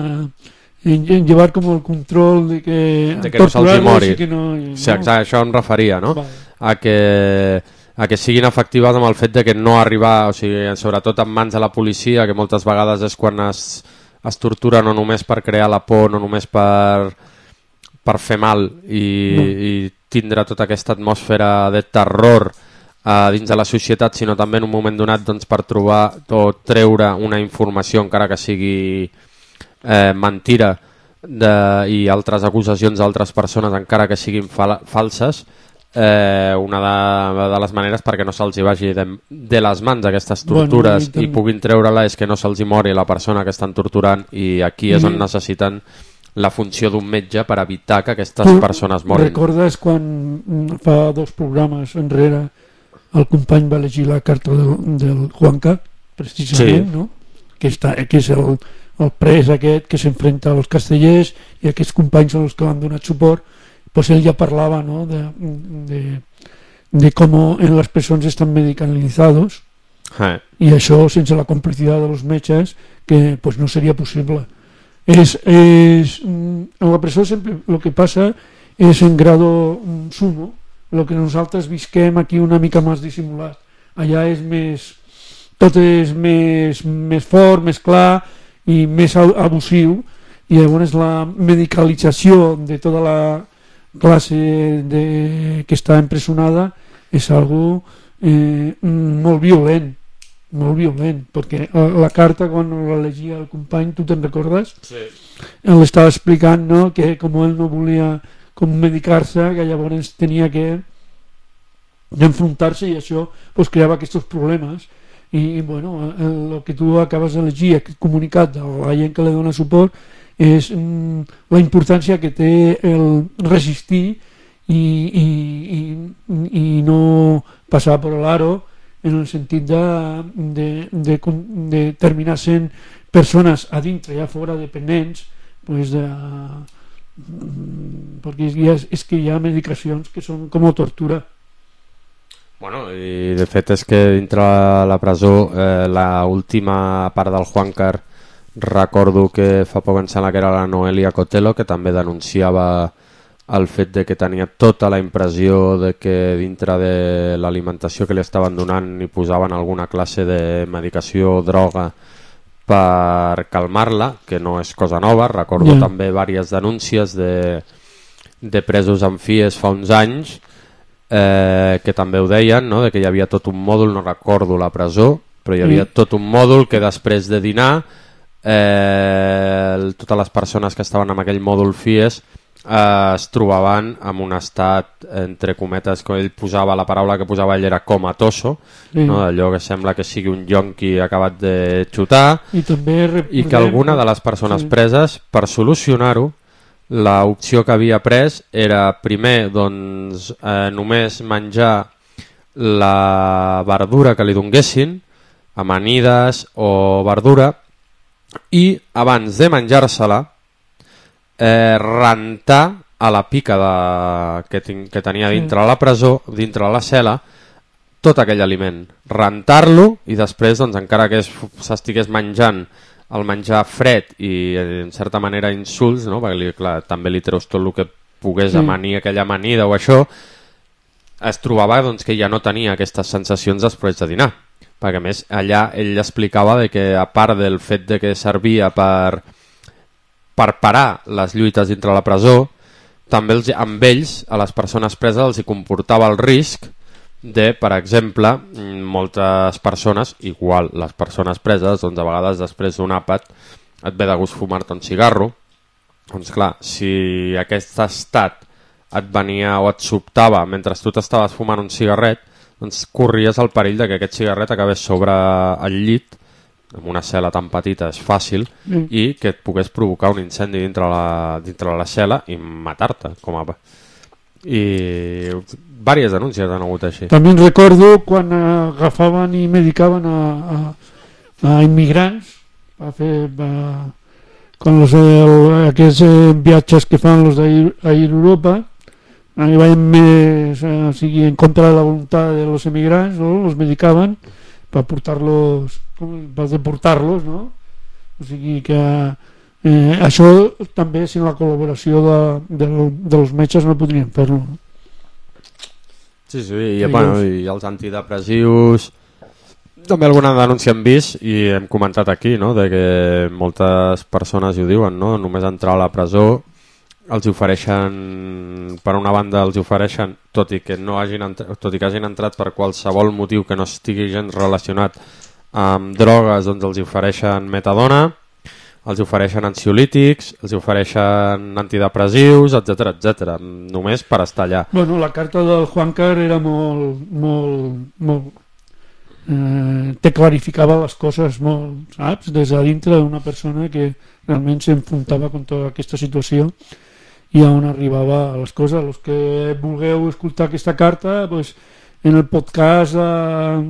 en, en llevar com el control de que, de que no se'ls mori. Que no, no. Sí, exacte, això em referia, no? Vale. A que, a que siguin efectives amb el fet de que no arribar, o sigui, sobretot en mans de la policia, que moltes vegades és quan es, es tortura no només per crear la por, no només per, per fer mal i, no. i tindre tota aquesta atmosfera de terror uh, dins de la societat, sinó també en un moment donat doncs, per trobar o treure una informació, encara que sigui eh, mentira, de, i altres acusacions d'altres persones, encara que siguin fal falses, eh, una de, de les maneres perquè no se'ls vagi de, de les mans aquestes tortures bueno, i, i puguin treure-la és que no se'ls mori la persona que estan torturant, i aquí és on necessiten la funció d'un metge per evitar que aquestes tu persones morin. Recordes quan fa dos programes enrere el company va llegir la carta del, del Juanca, precisament, sí. no? que, està, que és el, el pres aquest que s'enfrenta als castellers, i aquests companys són els que l'han donat suport. Pues ell ja parlava, ¿no? de, de, de com en les presons estan medicalizados, eh. i això sense la complicitat dels metges que pues, no seria possible. Es, es, en la presó sempre el que passa és en grado sumo, el que nosaltres visquem aquí una mica més dissimulat. Allà és més, tot és més, més fort, més clar i més abusiu, i llavors la medicalització de tota la classe de, que està empresonada és algo eh, molt violent, molt violent, perquè la carta quan la llegia el company, tu te'n recordes? Sí. Ell estava explicant, no?, que com ell no volia com medicar-se, que llavors tenia que enfrontar-se, i això pues, creava aquests problemes. I bueno, el, el que tu acabes de llegir, aquest comunicat de la gent que li dona suport, és mm, la importància que té el resistir i, i, i, i no passar per l'aro, en el sentit de, de, de, de terminar sent persones a dintre i a fora dependents, pues de, perquè ja, és que hi ha medicacions que són com a tortura. Bueno, i de fet és que dintre la presó eh, la última part del Juancar, recordo que fa poc em sembla que era la Noelia Cotelo, que també denunciava el fet de que tenia tota la impressió de que dintre de l'alimentació que li estaven donant hi posaven alguna classe de medicació o droga per calmar-la, que no és cosa nova. Recordo yeah. també diverses denúncies de, de presos amb F I E S fa uns anys eh, que també ho deien, no? De que hi havia tot un mòdul, no recordo la presó, però hi havia mm. tot un mòdul que després de dinar eh, totes les persones que estaven en aquell mòdul F I E S eh, es trobaven en un estat, entre cometes, que ell posava, la paraula que posava ell era comatoso, mm. no? Allò que sembla que sigui un yonqui acabat de xutar, i, també recordem... i que alguna de les persones sí. preses, per solucionar-ho, l'opció que havia pres era primer doncs, eh, només menjar la verdura que li donguessin, amanides o verdura, i abans de menjar-se-la eh, rentar a la pica de, que, tin, que tenia dintre la presó, dintre la cel·la, tot aquell aliment, rentar-lo, i després doncs, encara que s'estigués menjant el menjar fred i en certa manera insults, no? Perquè li, clar, també li treus tot el que pogués sí. amanir aquella amanida o això, es trobava doncs, que ja no tenia aquestes sensacions després de dinar, perquè a més allà ell explicava de que a part del fet de que servia per, per parar les lluites dintre la presó, també els, amb ells, a les persones preses, els hi comportava el risc de, per exemple, moltes persones, igual les persones preses, doncs a vegades després d'un àpat et ve de gust fumar-te un cigarro, doncs clar, si aquest estat et venia o et sobtava mentre tu t'estaves fumant un cigarret, doncs corries el perill de que aquest cigarret acabés sobre el llit amb una cel·la tan petita és fàcil, Mm. i que et pogués provocar un incendi dintre la, dintre la cel·la i matar-te. Com a... I diverses denúncies han hagut així. També recordo quan agafaven i medicaven a, a, a immigrants a fer a, con los, el, aquests eh, viatges que fan los d'Air Europa, ahí van més, eh, o sigui, en contra de la voluntat de los emigrants, no? Los medicaven per portar-los, per deportar-los, no? O sigui que eh, això també, sin la col·laboració de, de, dels metges, no podrien fer-lo. Sí, sí, i, sí, bueno, i els antidepressius també alguna denúncia hem vist i hem comentat aquí, no?, de que moltes persones ho diuen, no?, només entrar a la presó els ofereixen, per una banda els ofereixen, tot i que no hagin entrat, tot i que hagin entrat per qualsevol motiu que no estigui gens relacionat amb drogues, doncs els ofereixen metadona, els ofereixen ansiolítics, els ofereixen antidepressius, etcètera, etcètera, només per estar allà. Bueno, la carta del Juancar era molt, molt, molt eh, te clarificava les coses molt, saps? Des de dintre d'una persona que realment s'enfrontava amb tota aquesta situació i on arribava a les coses. Els que vulgueu escoltar aquesta carta, pues, en el podcast eh,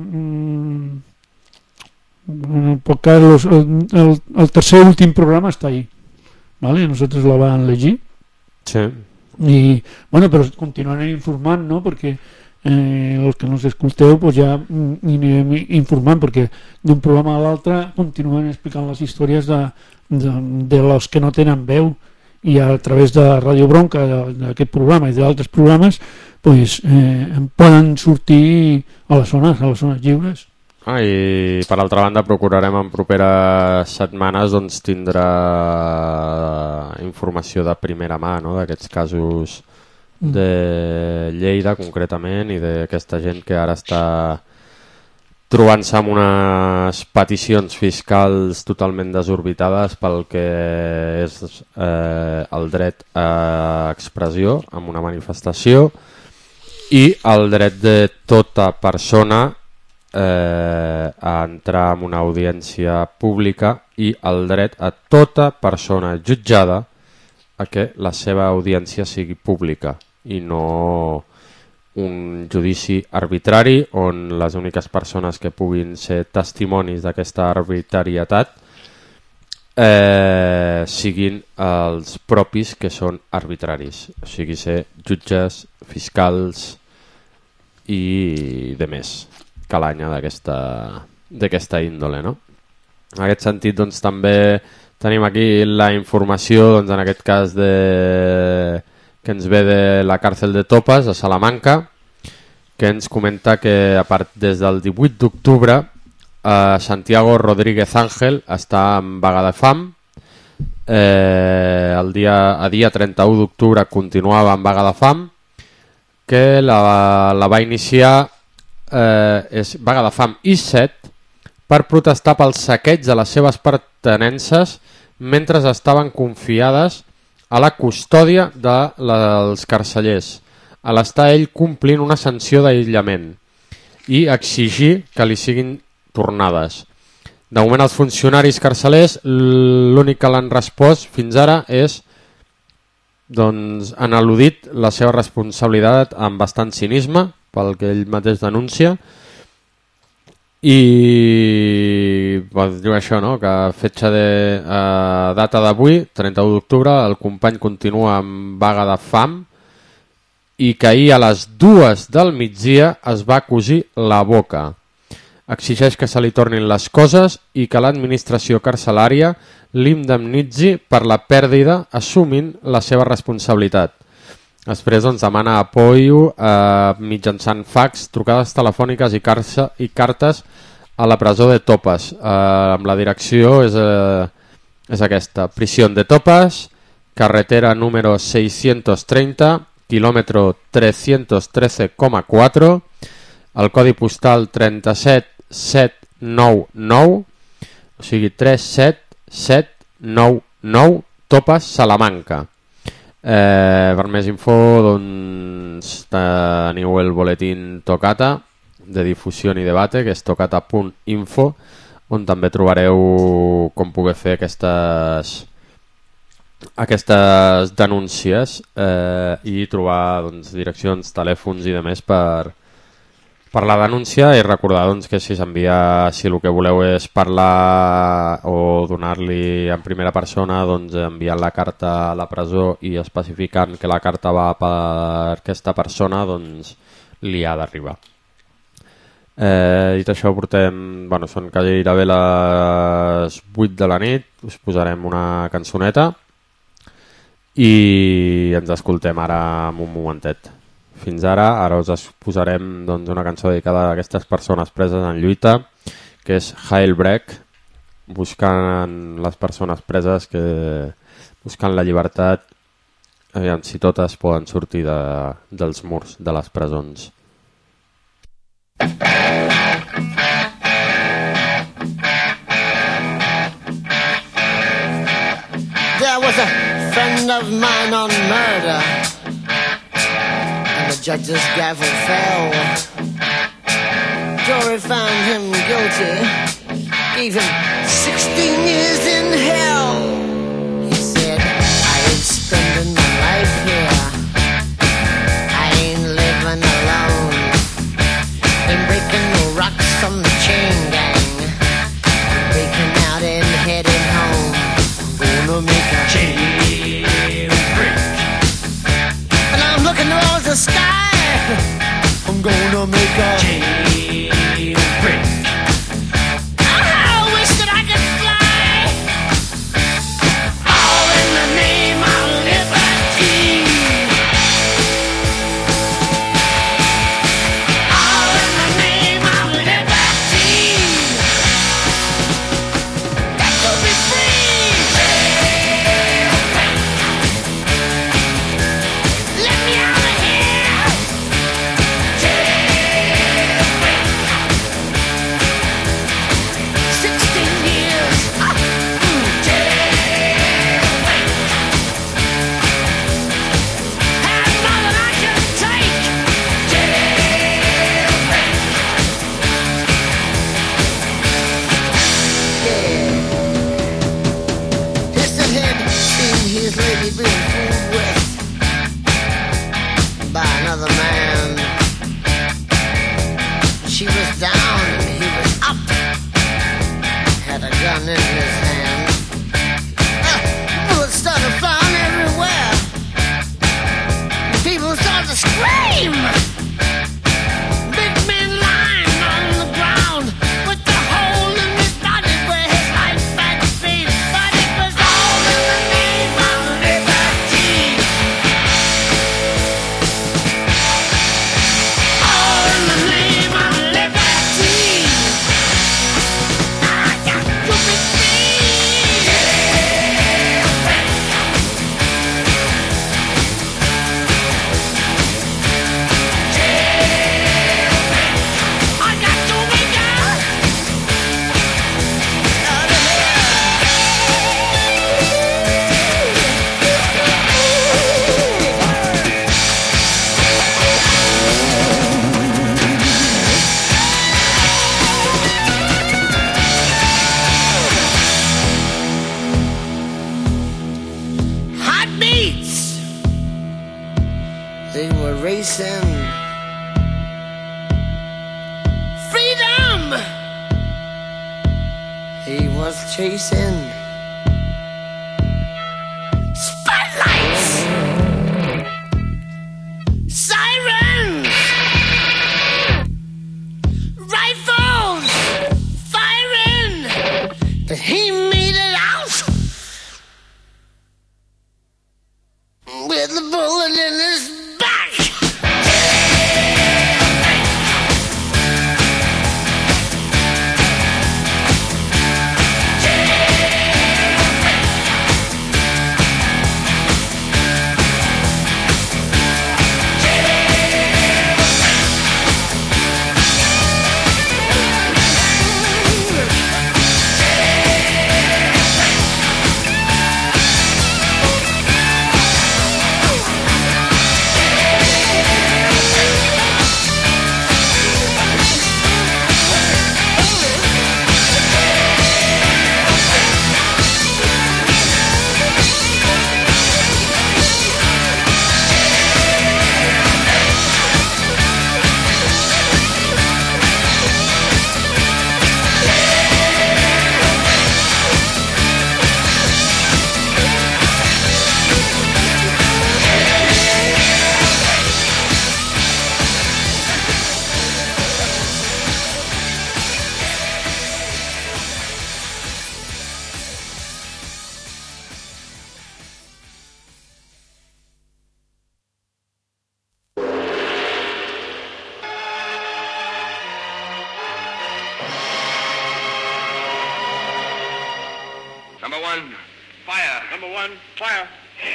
en el podcast los, el, el, el tercer últim programa està ahí, ¿vale? Nosotros la van llegir. Sí. I, bueno, però continuarem informant, no? Perquè eh, els que no us escolteu pues ja anirem informant, perquè d'un programa a l'altre continuen explicant les històries de, de, de los que no tenen veu, i a través de Ràdio Bronca, d'aquest programa i d'altres programes, pues, eh, poden sortir a les zones, a les zones lliures. Ah, i per altra banda procurarem en properes setmanes doncs, tindrà informació de primera mà, no?, d'aquests casos de Lleida concretament i d'aquesta gent que ara està trobant-se amb unes peticions fiscals totalment desorbitades pel que és eh, el dret a expressió en una manifestació i el dret de tota persona Eh, a entrar en una audiència pública i el dret a tota persona jutjada a que la seva audiència sigui pública i no un judici arbitrari on les úniques persones que puguin ser testimonis d'aquesta arbitrarietat eh, siguin els propis que són arbitraris, o sigui ser jutges, fiscals i de més calanya d'aquesta índole, no? En aquest sentit, doncs, també tenim aquí la informació, doncs, en aquest cas de... que ens ve de la càrcel de Topes, a Salamanca, que ens comenta que a part des del divuit d'octubre eh, Santiago Rodríguez Ángel està en vaga de fam, eh, el dia, a dia trenta-u d'octubre continuava en vaga de fam, que la, la va iniciar Eh, és vaga de fam i set per protestar pel saqueig de les seves pertenences mentre estaven confiades a la custòdia dels carcellers, a l'estar ell complint una sanció d'aïllament i exigir que li siguin tornades. De moment els funcionaris carcellers l'únic que l'han respost fins ara és doncs han al·ludit la seva responsabilitat amb bastant cinisme pel que ell mateix denuncia i pues, diu això, no? Que a fetge de eh, data d'avui, trenta-u d'octubre, el company continua amb vaga de fam i que ahir a les dues del migdia es va cosir la boca. Exigeix que se li tornin les coses i que l'administració carcelària l'indemnitzi per la pèrdua assumint la seva responsabilitat. Després doncs, demana apoio eh, mitjançant fax, trucades telefòniques i, carça, i cartes a la presó de Topes. Eh, amb la direcció és, eh, és aquesta. Prisión de Topes, carretera número seiscientos treinta, quilòmetre trescientos trece coma quatre, el codi postal trenta-set mil set cents noranta nou, o sigui tres set set nou nou, Topes, Salamanca. Eh, per més info doncs teniu el boletín Tocata de difusió i debate, que és tocata punt info, on també trobareu com poder fer aquestes aquestes denúncies eh, i trobar doncs, direccions, telèfons i demés per, per la denúncia, i recordar doncs, que si s'envia, si el que voleu és parlar o donar-li en primera persona, doncs enviant la carta a la presó i especificant que la carta va per aquesta persona, doncs li ha d'arribar. Eh, dit això, portem, bueno, són gairebé les vuit de la nit, us posarem una cançoneta i ens escoltem ara en un momentet. Fins ara, ara us posarem doncs, una cançó dedicada a aquestes persones preses en lluita, que és Heilbrecht, buscant les persones preses, que buscant la llibertat, aviam si totes poden sortir de, dels murs de les presons. There was a friend of mine on murder, and the judge's gavel fell. Jury found him guilty, gave him sixteen years in hell. He said, I ain't spending my life here, I ain't living alone, ain't breaking no rocks from the chain gang, I'm breaking out and heading home. I'm gonna make a jailbreak, and I'm looking towards the sky. I'm gonna make a jailbreak. I wish that I could fly, all in the name of liberty, all in the name of liberty. Got to be free. Chasing spotlights, sirens, rifles firing, but he made it out with a bullet in his back. Yeah. one, fire. Number one, fire.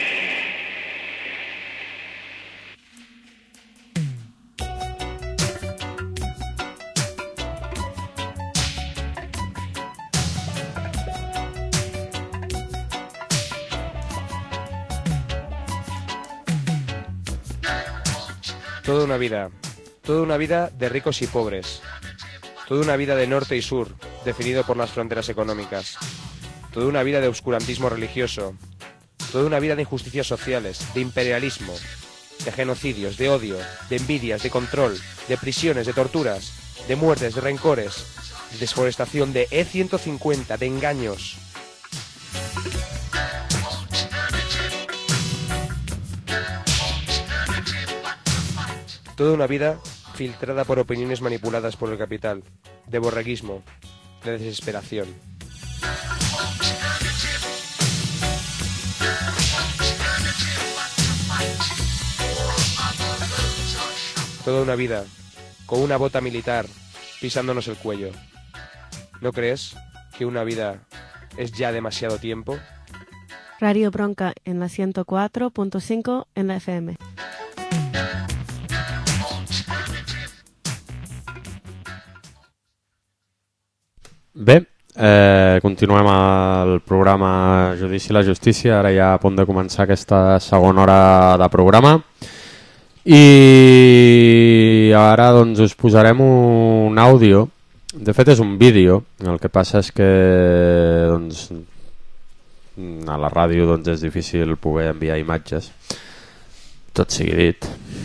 Toda una vida, toda una vida de ricos y pobres, toda una vida de norte y sur, definido por las fronteras económicas, toda una vida de obscurantismo religioso, toda una vida de injusticias sociales, de imperialismo, de genocidios, de odio, de envidias, de control, de prisiones, de torturas, de muertes, de rencores, de desforestación, de E ciento cincuenta, de engaños. Toda una vida filtrada por opiniones manipuladas por el capital, de borreguismo, de desesperación. Toda una vida, con una bota militar, pisándonos el cuello. ¿No crees que una vida es ya demasiado tiempo? Radio Bronca en la ciento cuatro punto cinco en la F M. Bé, eh, continuem el programa Judici i la Justícia, ara ja a punt de començar aquesta segona hora de programa i ara doncs us posarem un àudio, de fet és un vídeo, el que passa és que doncs, a la ràdio doncs, és difícil poder enviar imatges, tot sigui dit,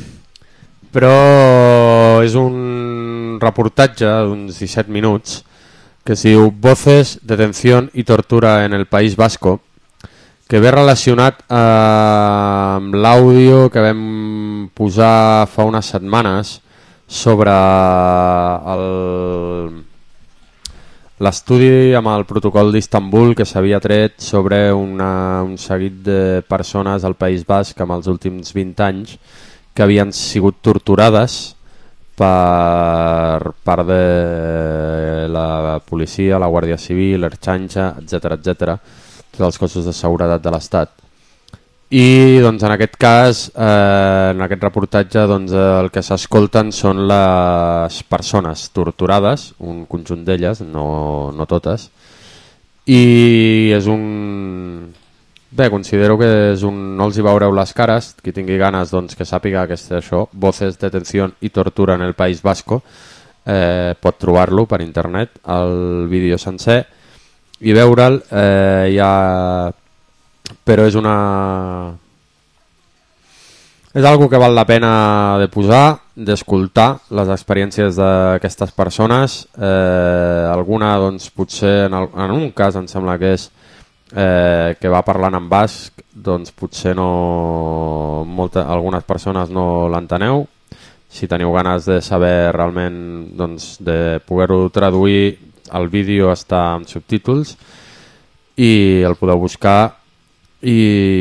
però és un reportatge d'uns disset minuts que es diu Voces, detención y tortura en el País Vasco, que ve relacionat amb l'àudio que vam posar fa unes setmanes sobre l'estudi amb el protocol d'Istanbul que s'havia tret sobre una, un seguit de persones al País Basc amb els últims vint anys que havien sigut torturades per part de la policia, la Guàrdia Civil, l'Ertxanxa, etcètera, etcètera, tots els cossos de seguretat de l'Estat. I doncs, en aquest cas, eh, en aquest reportatge, doncs, el que s'escolten són les persones torturades, un conjunt d'elles, no, no totes, i és un... Bé, considero que és un... no els hi veureu les cares, qui tingui ganes doncs, que sàpiga que és això, Voces, detención y tortura en el País Vasco, eh, pot trobar-lo per internet, el vídeo sencer, i veure'l, eh, ja... però és una... és algo que val la pena de posar, d'escoltar les experiències d'aquestes persones, eh, alguna doncs, potser, en, el... en un cas em sembla que és Eh, que va parlant en basc, doncs potser no molta, algunes persones no l'enteneu. Si teniu ganes de saber realment, doncs, de poder-ho traduir, el vídeo està amb subtítols i el podeu buscar i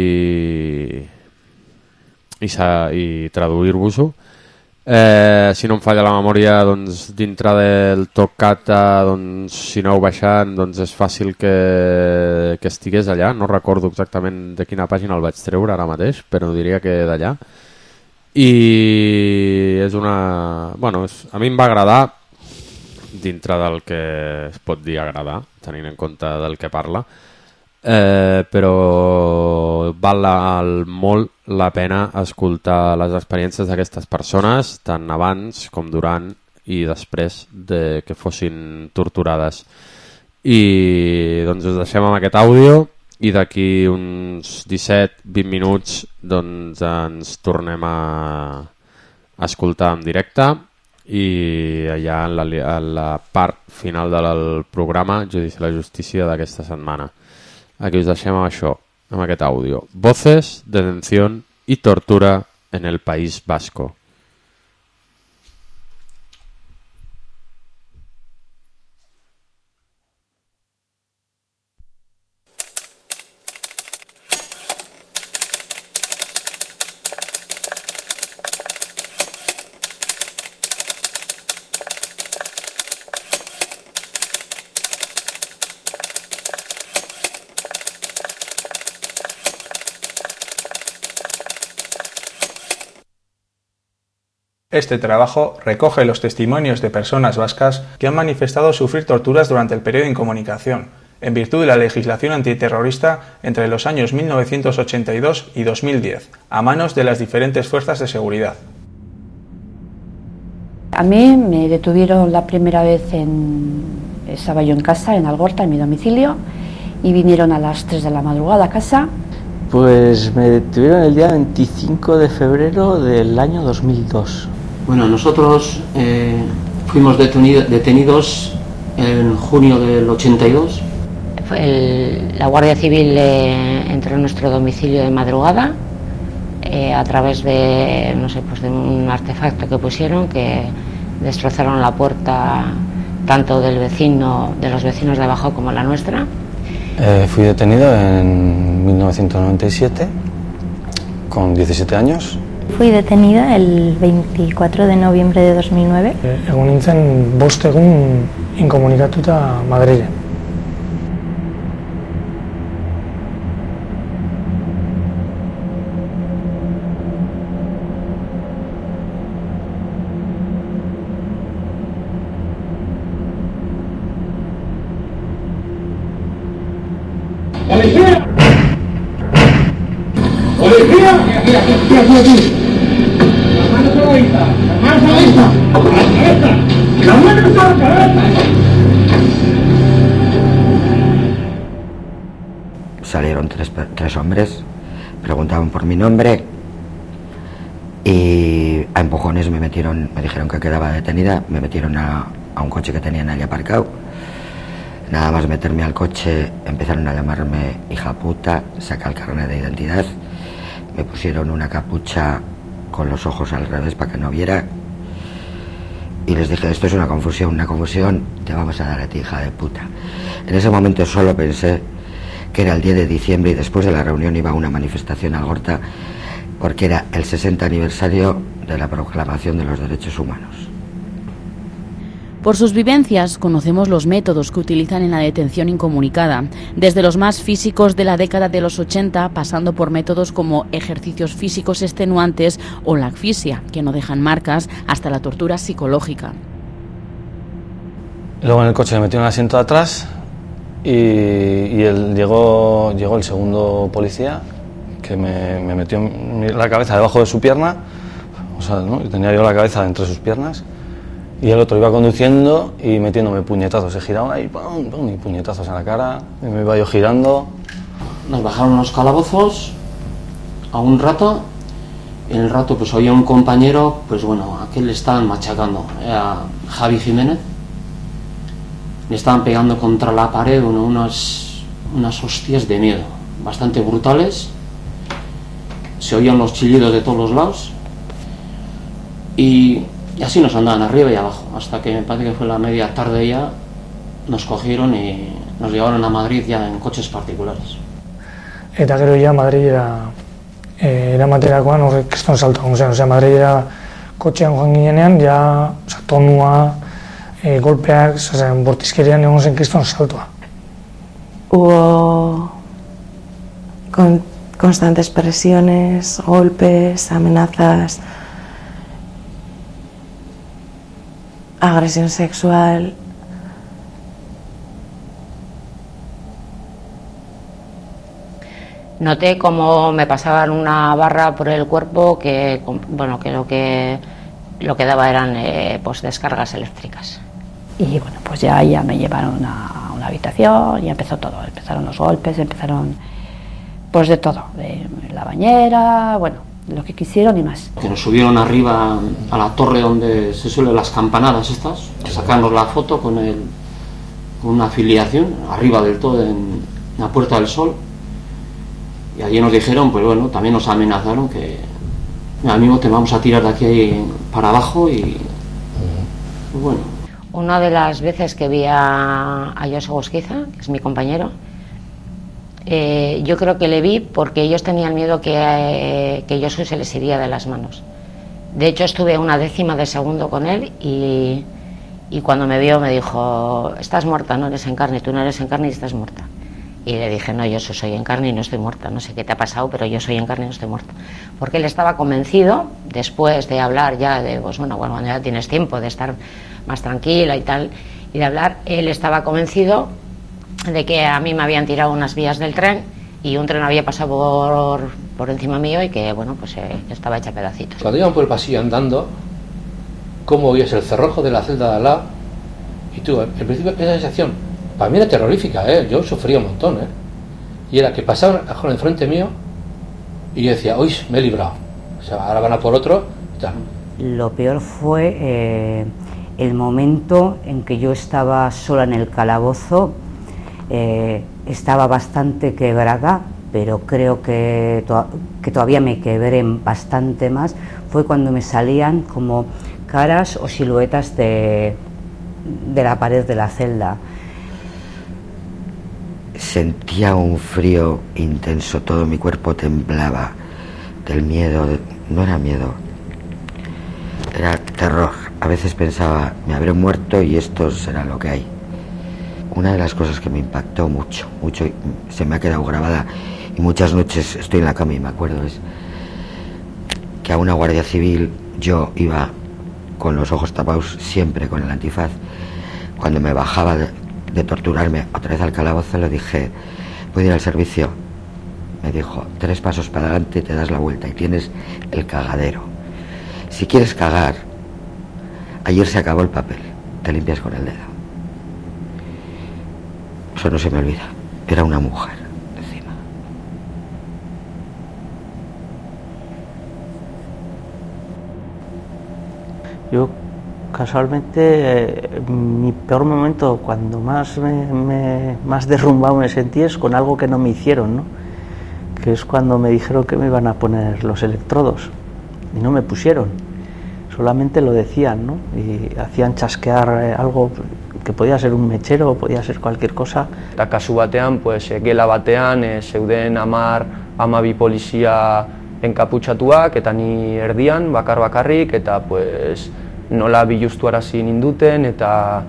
i, i traduir-vos-ho. Eh, si no em falla la memòria, doncs, dintre del Tocata, doncs, si no heu baixat, doncs és fàcil que, que estigués allà. No recordo exactament de quina pàgina el vaig treure ara mateix, però diria que d'allà. I és una... Bueno, és... a mi em va agradar, dintre del que es pot dir agradar, tenint en compte del que parla, eh, però val la, molt la pena escoltar les experiències d'aquestes persones, tant abans com durant i després de que fossin torturades. I doncs us deixem amb aquest àudio i d'aquí uns disset vint minuts doncs ens tornem a escoltar en directe i allà en la, en la part final del programa Judici i la Justícia d'aquesta setmana. Aquí us deixem amb això, amb aquest àudio. Voces, detención y tortura en el País Vasco. Este trabajo recoge los testimonios de personas vascas que han manifestado sufrir torturas durante el periodo de incomunicación, en virtud de la legislación antiterrorista entre los años mil novecientos ochenta y dos y dos mil diez, a manos de las diferentes fuerzas de seguridad. A mí me detuvieron la primera vez en... estaba yo en casa, en Algorta, en mi domicilio, y vinieron a las tres de la madrugada a casa. Pues me detuvieron el día veinticinco de febrero del año dos mil dos. Bueno, nosotros eh, fuimos detenido, detenidos en junio del ochenta y dos. El, la Guardia Civil eh, entró en nuestro domicilio de madrugada eh, a través de, no sé, pues de un artefacto que pusieron, que destrozaron la puerta tanto del vecino, de los vecinos de abajo como la nuestra. Eh, fui detenido en mil novecientos noventa y siete con diecisiete años. Fui detenida el veinticuatro de noviembre de dos mil nueve. Egun nintzen bost egun inkomunikatuta Madrilen. ¡Policía! ¡Policía! Aquí, aquí, aquí, aquí, aquí. Las manos a la vista, las manos a la vista, a la cabeza, las manos a la cabeza. Salieron tres, tres hombres, preguntaban por mi nombre y a empujones me metieron, me dijeron que quedaba detenida, me metieron a, a un coche que tenían allí aparcado. Nada más meterme al coche empezaron a llamarme hija puta, saca el carnet de identidad, me pusieron una capucha con los ojos al revés para que no viera y les dije, esto es una confusión, una confusión, te vamos a dar a ti, hija de puta. En ese momento solo pensé que era el diez de diciembre y después de la reunión iba a una manifestación a Algorta porque era el sesenta aniversario de la proclamación de los derechos humanos. Por sus vivencias conocemos los métodos que utilizan en la detención incomunicada, desde los más físicos de la década de los ochenta, pasando por métodos como ejercicios físicos extenuantes o la asfixia, que no dejan marcas, hasta la tortura psicológica. Luego en el coche me metí en el asiento de atrás y, y el, llegó, llegó el segundo policía que me, me metió la cabeza debajo de su pierna, o sea, ¿no? Tenía yo la cabeza entre sus piernas. Y el otro iba conduciendo y metiéndome puñetazos. Se giraban ahí, pum, pum, y puñetazos en la cara. Y me iba yo girando. Nos bajaron los calabozos a un rato. Y en el rato pues había un compañero, pues bueno, a que le estaban machacando. Era Javi Jiménez. Le estaban pegando contra la pared bueno, unas, unas hostias de miedo. Bastante brutales. Se oían los chillidos de todos los lados. Y... Y así nos andaban arriba y abajo, hasta que me parece que fue la media tarde ya, nos cogieron y nos llevaron a Madrid ya en coches particulares. Eta gero ya Madrilera eh, eramaterakoan horrek kriston salto egon zen, osea, Madrilera kotxean joan ginenean, ja, osea, tonua, eh, golpeak, osea, bortizkerian egon zen kriston saltoa. Hubo con, constantes presiones, golpes, amenazas, agresión sexual. Noté como me pasaban una barra por el cuerpo que, bueno, que lo que lo que daba eran eh, pues descargas eléctricas. Y bueno, pues ya, ya me llevaron a una habitación y empezó todo. Empezaron los golpes, empezaron pues de todo, de la bañera, bueno, lo que quisieron y más. Que nos subieron arriba a la torre donde se suelen las campanadas estas, sacarnos la foto con, el, con una afiliación, arriba del todo en la Puerta del Sol. Y allí nos dijeron, pues bueno, también nos amenazaron que al mismo te vamos a tirar de aquí para abajo y pues bueno. Una de las veces que vi a, a Josu Gosquiza, que es mi compañero, Eh, yo creo que le vi porque ellos tenían miedo que, eh, que Josu se les iría de las manos. De hecho estuve una décima de segundo con él y, y cuando me vio me dijo, estás muerta, no eres en carne, tú no eres en carne y estás muerta. Y le dije, no, yo soy en carne y no estoy muerta, no sé qué te ha pasado, pero yo soy en carne y no estoy muerta. Porque él estaba convencido, después de hablar ya de, pues bueno, bueno, cuando ya tienes tiempo de estar más tranquila y tal, y de hablar, él estaba convencido de que a mí me habían tirado unas vías del tren y un tren había pasado por, por encima mío y que, bueno, pues eh, estaba hecha pedacitos. Cuando iban por el pasillo andando, cómo oías el cerrojo de la celda de al lado, y tú, en principio, esa sensación, para mí era terrorífica, ¿eh? Yo sufría un montón, ¿eh? Y era que pasaban con el frente mío y yo decía, uy, me he librado. O sea, ahora van a por otro y tal. Lo peor fue eh, el momento en que yo estaba sola en el calabozo. Eh, estaba bastante quebrada, pero creo que, to que todavía me quebré bastante más. Fue cuando me salían como caras o siluetas de, de la pared de la celda. Sentía un frío intenso, todo mi cuerpo temblaba del miedo, no era miedo, era terror. A veces pensaba, me habré muerto y esto será lo que hay. Una de las cosas que me impactó mucho, mucho, se me ha quedado grabada y muchas noches estoy en la cama y me acuerdo, es que a una guardia civil yo iba con los ojos tapados, siempre con el antifaz. Cuando me bajaba de, de torturarme otra vez al calabozo, le dije, ¿puedo ir al servicio? Me dijo, tres pasos para adelante y te das la vuelta y tienes el cagadero. Si quieres cagar, ayer se acabó el papel, te limpias con el dedo. Eso no se me olvida, era una mujer encima. Yo casualmente eh, mi peor momento, cuando más me, me más derrumbado me sentí, es con algo que no me hicieron, ¿no? Que es cuando me dijeron que me iban a poner los electrodos y no me pusieron, solamente lo decían, ¿no? Y hacían chasquear eh, algo que podía ser un mechero, podía ser cualquier cosa. Eta kasu batean, pues, gela batean e, zeuden hamar hamabi polizia enkaputxatuak eta ni erdian bakar bakarrik, eta pues, nola biluztuarazi ninduten eta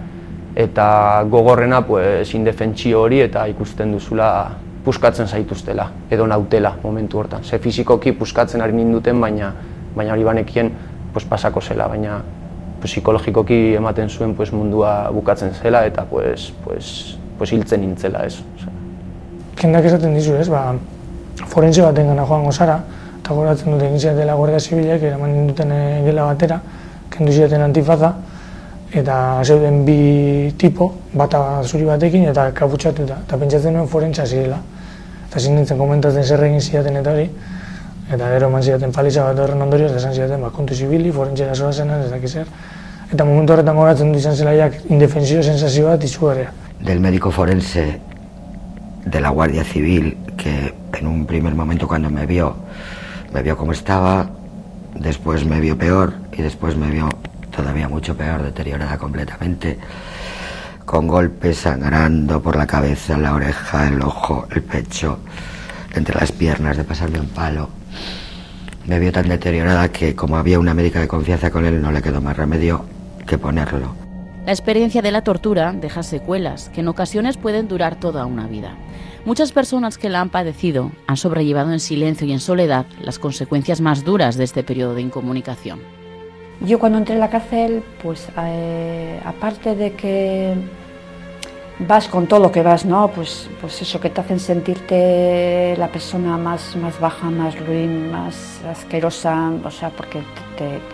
eta gogorrena pues, indefentsio hori eta ikusten duzula puskatzen zaituztela edo nautela momentu hortan. Ze fizikoki puskatzen ari ninduten, baina baina hori banekien pues, pasako zela, baina pues, psikologikoki ematen zuen pues, mundua bukatzen zela eta pues, pues, pues, hiltzen nintzela, ez. O sea. Kendak esaten dizu, ez, ba, forense baten gana joango zara, eta goratzen dute egin ziatela Guardia Zibilek, eraman ninduten gela batera, kendu ziaten antifaza, eta zeuden bi tipo, bata zuri batekin eta kaputxatuta, eta pentsatzen nuen forentsa zirela. Eta zin nintzen komentatzen zer egin ziaten eta hori, eta gero eman ziaten paliza bat horren ondorioz, esan ziaten, ba, kontu zibili, forentsera zoa zenan, ez dakiz zer. Eta momentu horretan goratzen dut izan zela jak indefensio sensazio bat izugarria. Del médico forense de la Guardia Civil, que en un primer momento cuando me vio, me vio como estaba, después me vio peor y después me vio todavía mucho peor, deteriorada completamente, con golpes sangrando por la cabeza, la oreja, el ojo, el pecho, entre las piernas, de pasarme un palo. Me vio tan deteriorada que, como había una médica de confianza con él, no le quedó más remedio que ponerlo. La experiencia de la tortura deja secuelas que en ocasiones pueden durar toda una vida. Muchas personas que la han padecido han sobrellevado en silencio y en soledad las consecuencias más duras de este periodo de incomunicación. Yo cuando entré en la cárcel, pues eh, aparte de que vas con todo lo que vas, ¿no? Pues, pues eso, que te hacen sentirte la persona más, más baja, más ruin, más asquerosa, o sea, porque te, te,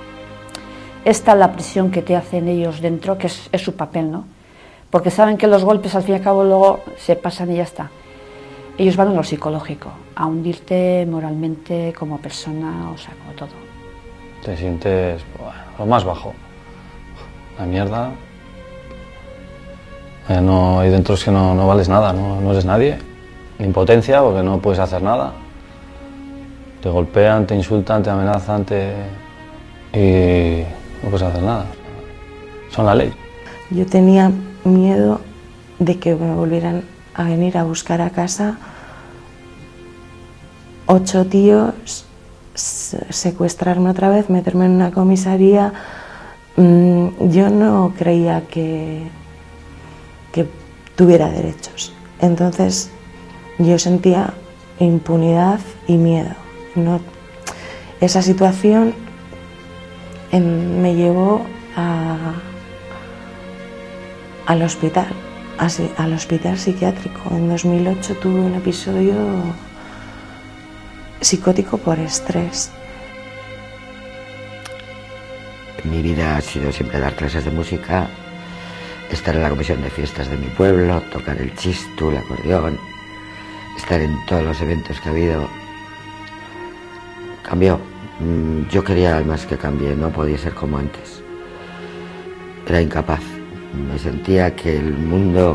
esta es la prisión que te hacen ellos dentro, que es, es su papel, ¿no? Porque saben que los golpes al fin y al cabo luego se pasan y ya está. Ellos van a lo psicológico, a hundirte moralmente como persona, o sea, como todo. Te sientes bueno, lo más bajo, la mierda. Eh, no, ahí dentro es que no, no vales nada, no, no eres nadie. Impotencia porque no puedes hacer nada. Te golpean, te insultan, te amenazan, te... y no puedes hacer nada. Son la ley. Yo tenía miedo de que me volvieran a venir a buscar a casa ocho tíos, secuestrarme otra vez, meterme en una comisaría. Yo no creía que, que tuviera derechos. Entonces yo sentía impunidad y miedo. No, esa situación en, me llevó a, al hospital, a, al hospital psiquiátrico. En dos mil ocho tuve un episodio psicótico por estrés. Mi vida ha sido siempre dar clases de música, estar en la comisión de fiestas de mi pueblo, tocar el chistu, el acordeón, estar en todos los eventos que ha habido. Cambió. Yo quería además que cambie, no podía ser como antes. Era incapaz. Me sentía que el mundo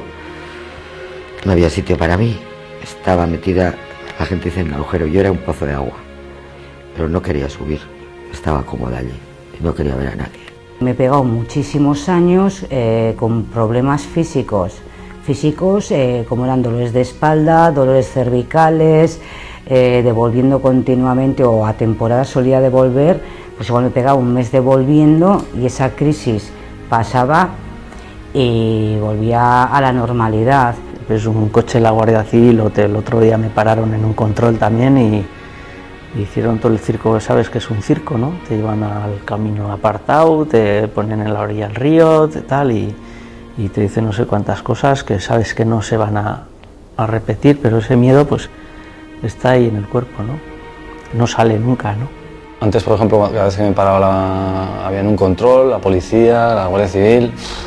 no había sitio para mí. Estaba metida, la gente dice, en un agujero. Yo era un pozo de agua, pero no quería subir. Estaba cómoda allí y no quería ver a nadie. Me he pegado muchísimos años eh, con problemas físicos, físicos eh, como eran dolores de espalda, dolores cervicales, eh, devolviendo continuamente, o a temporada solía devolver, pues igual me pegaba un mes devolviendo y esa crisis pasaba y volvía a la normalidad. Es un coche de la Guardia Civil, o te, el otro día me pararon en un control también y hicieron todo el circo, sabes que es un circo, ¿no? Te llevan al camino apartado, te ponen en la orilla del río, te, tal, y, y te dicen no sé cuántas cosas que sabes que no se van a, a repetir, pero ese miedo pues está ahí en el cuerpo, ¿no? No sale nunca, ¿no? Antes, por ejemplo, cada vez que me paraba la, había un control, la policía, la Guardia Civil,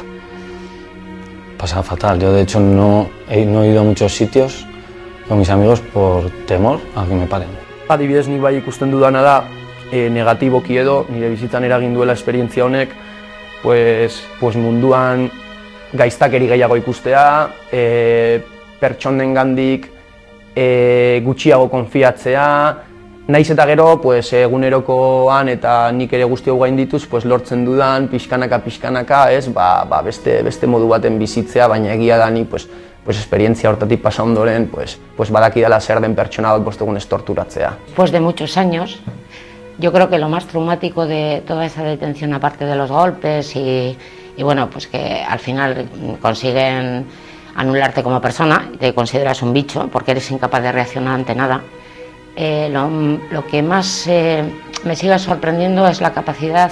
pasaba fatal. Yo de hecho no he, no he ido a muchos sitios con mis amigos por temor a que me paren. Adibidez, nik bai ikusten dudana da, e, negatiboki edo, nire bizitzan eragin duela esperientzia honek, pues, pues munduan gaiztakeri gehiago ikustea, e, pertsonengandik e, gutxiago konfiatzea, naiz eta gero, pues, egunerokoan eta nik ere guzti hau gaindituz, pues, lortzen dudan, pixkanaka, pixkanaka, ez, ba, ba, beste, beste modu baten bizitzea, baina egia da ni, pues, pues esperientzia hortatik pasa ondoren, pues, pues badakidala zer den pertsona bat bostegunez torturatzea. Después de muchos años, yo creo que lo más traumático de toda esa detención, aparte de los golpes y, y bueno, pues que al final consiguen anularte como persona y te consideras un bicho porque eres incapaz de reaccionar ante nada, eh, lo, lo que más eh, me sigue sorprendiendo es la capacidad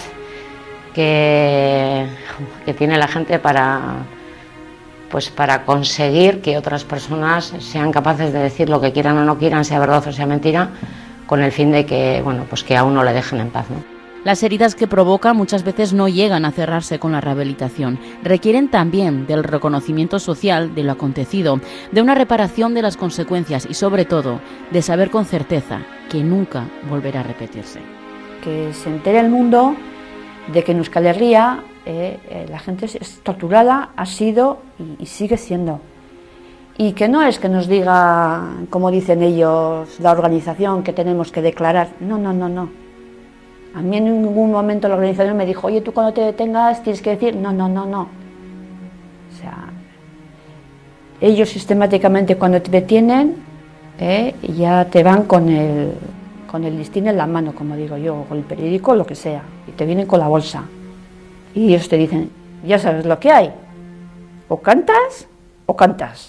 que, que tiene la gente para... pues para conseguir que otras personas sean capaces de decir lo que quieran o no quieran, sea verdad o sea mentira, con el fin de que, bueno, pues que a uno le dejen en paz, ¿no? Las heridas que provoca muchas veces no llegan a cerrarse con la rehabilitación. Requieren también del reconocimiento social de lo acontecido, de una reparación de las consecuencias y, sobre todo, de saber con certeza que nunca volverá a repetirse. Que se entere el mundo de que en Euskal Herria eh, eh, la gente es torturada, ha sido y, y sigue siendo. Y que no es que nos diga, como dicen ellos, la organización, que tenemos que declarar. No, no, no, no. A mí en ningún momento la organización me dijo, oye, tú cuando te detengas tienes que decir, no, no, no, no. O sea, ellos sistemáticamente cuando te detienen, eh, ya te van con el, con el listín en la mano, como digo yo, o con el periódico, lo que sea, y te vienen con la bolsa. Y ellos te dicen, ya sabes lo que hay, o cantas o cantas.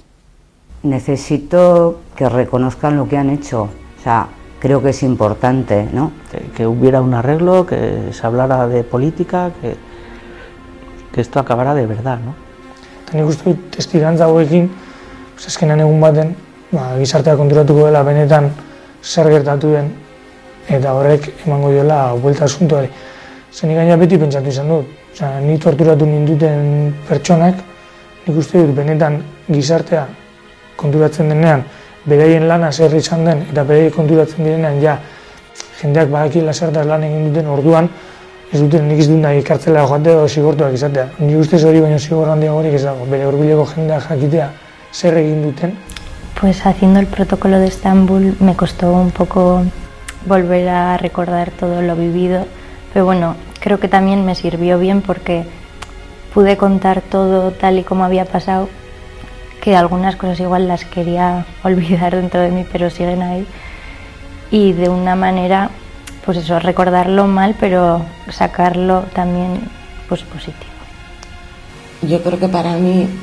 Necesito que reconozcan lo que han hecho, o sea, creo que es importante, ¿no? Que, que hubiera un arreglo, que se hablara de política, que, que esto acabara de verdad, ¿no? Eta nik uste dut testigantza hauekin, pues azkenean egun baten, ba, gizartea konturatuko dela benetan zer gertatu den, eta horrek emango diola buelta asuntoari. Zer nik gaina beti pentsatu izan dut, osea, ni torturatu ninduten pertsonak, nik uste dut benetan gizartea konturatzen denean, beraien lana zer izan den, eta beraien konturatzen direnean, ja, jendeak badakila zertaz lan egin duten orduan, ez duten nik ez dut nahi kartzela joatea edo zigortuak izatea. Nik ustez hori baino zigor handiagorik ez dago, bere hurbileko jendeak jakitea zer egin duten. Pues haciendo el protocolo de Estambul me costó un poco volver a recordar todo lo vivido, pero bueno, creo que también me sirvió bien porque pude contar todo tal y como había pasado, que algunas cosas igual las quería olvidar dentro de mí, pero siguen ahí, y de una manera, pues eso, recordarlo mal, pero sacarlo también pues positivo. Yo creo que para mí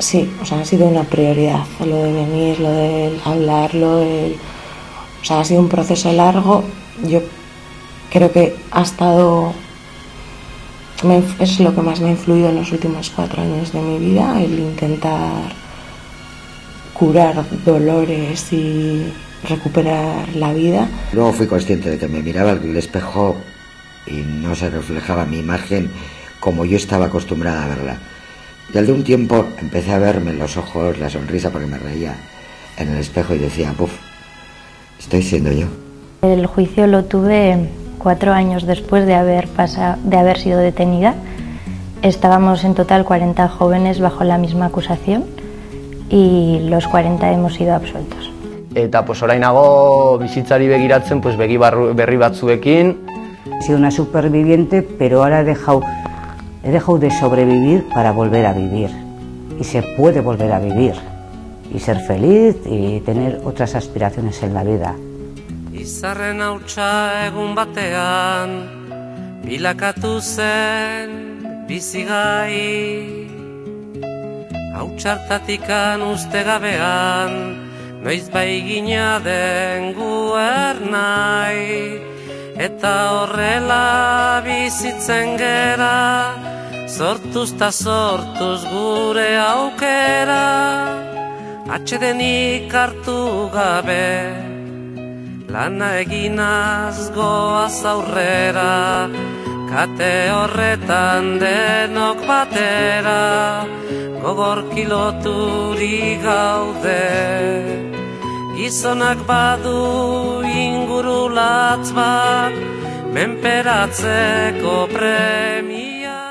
sí, o sea, ha sido una prioridad lo de venir, lo de hablarlo, el, o sea, ha sido un proceso largo. Yo creo que ha estado, me, es lo que más me ha influido en los últimos cuatro años de mi vida, el intentar curar dolores y recuperar la vida. Luego fui consciente de que me miraba al espejo y no se reflejaba mi imagen como yo estaba acostumbrada a verla. Y al de un tiempo empecé a verme en los ojos la sonrisa porque me reía en el espejo y decía, puf, estoy siendo yo. El juicio lo tuve cuatro años después de haber, pasado, de haber sido detenida. Estábamos en total cuarenta jóvenes bajo la misma acusación y los cuarenta hemos sido absueltos. Eta pues orainago bizitzari begiratzen pues begi berri batzuekin. He sido una superviviente, pero ahora he dejado, he dejado de sobrevivir para volver a vivir. Y se puede volver a vivir y ser feliz y tener otras aspiraciones en la vida. Izarren hautsa egun batean bilakatu zen bizigai, hautsartatikan uste gabean noiz baigina den guernai, eta horrela bizitzen gera, sortuz ta sortuz gure aukera, atsedenik hartu gabe, lana eginaz goaz aurrera, kate horretan denok batera, gogorki loturi gaude. Gizonak badu inguru latz bat, menperatzeko premia.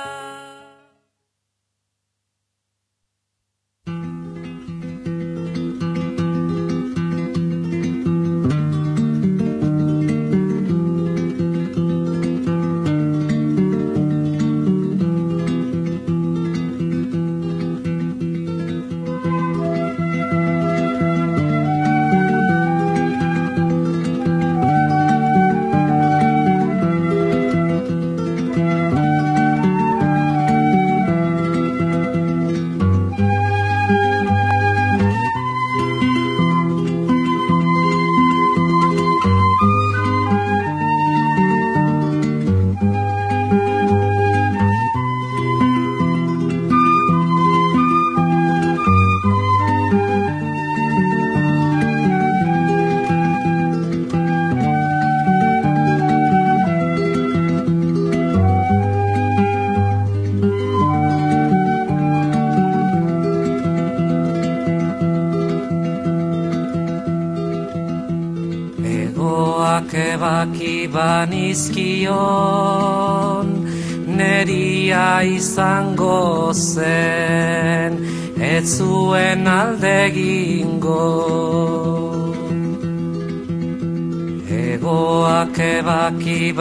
Ebaki banizkion, neria izango zen, ez zuen aldegingo. Egoak ebaki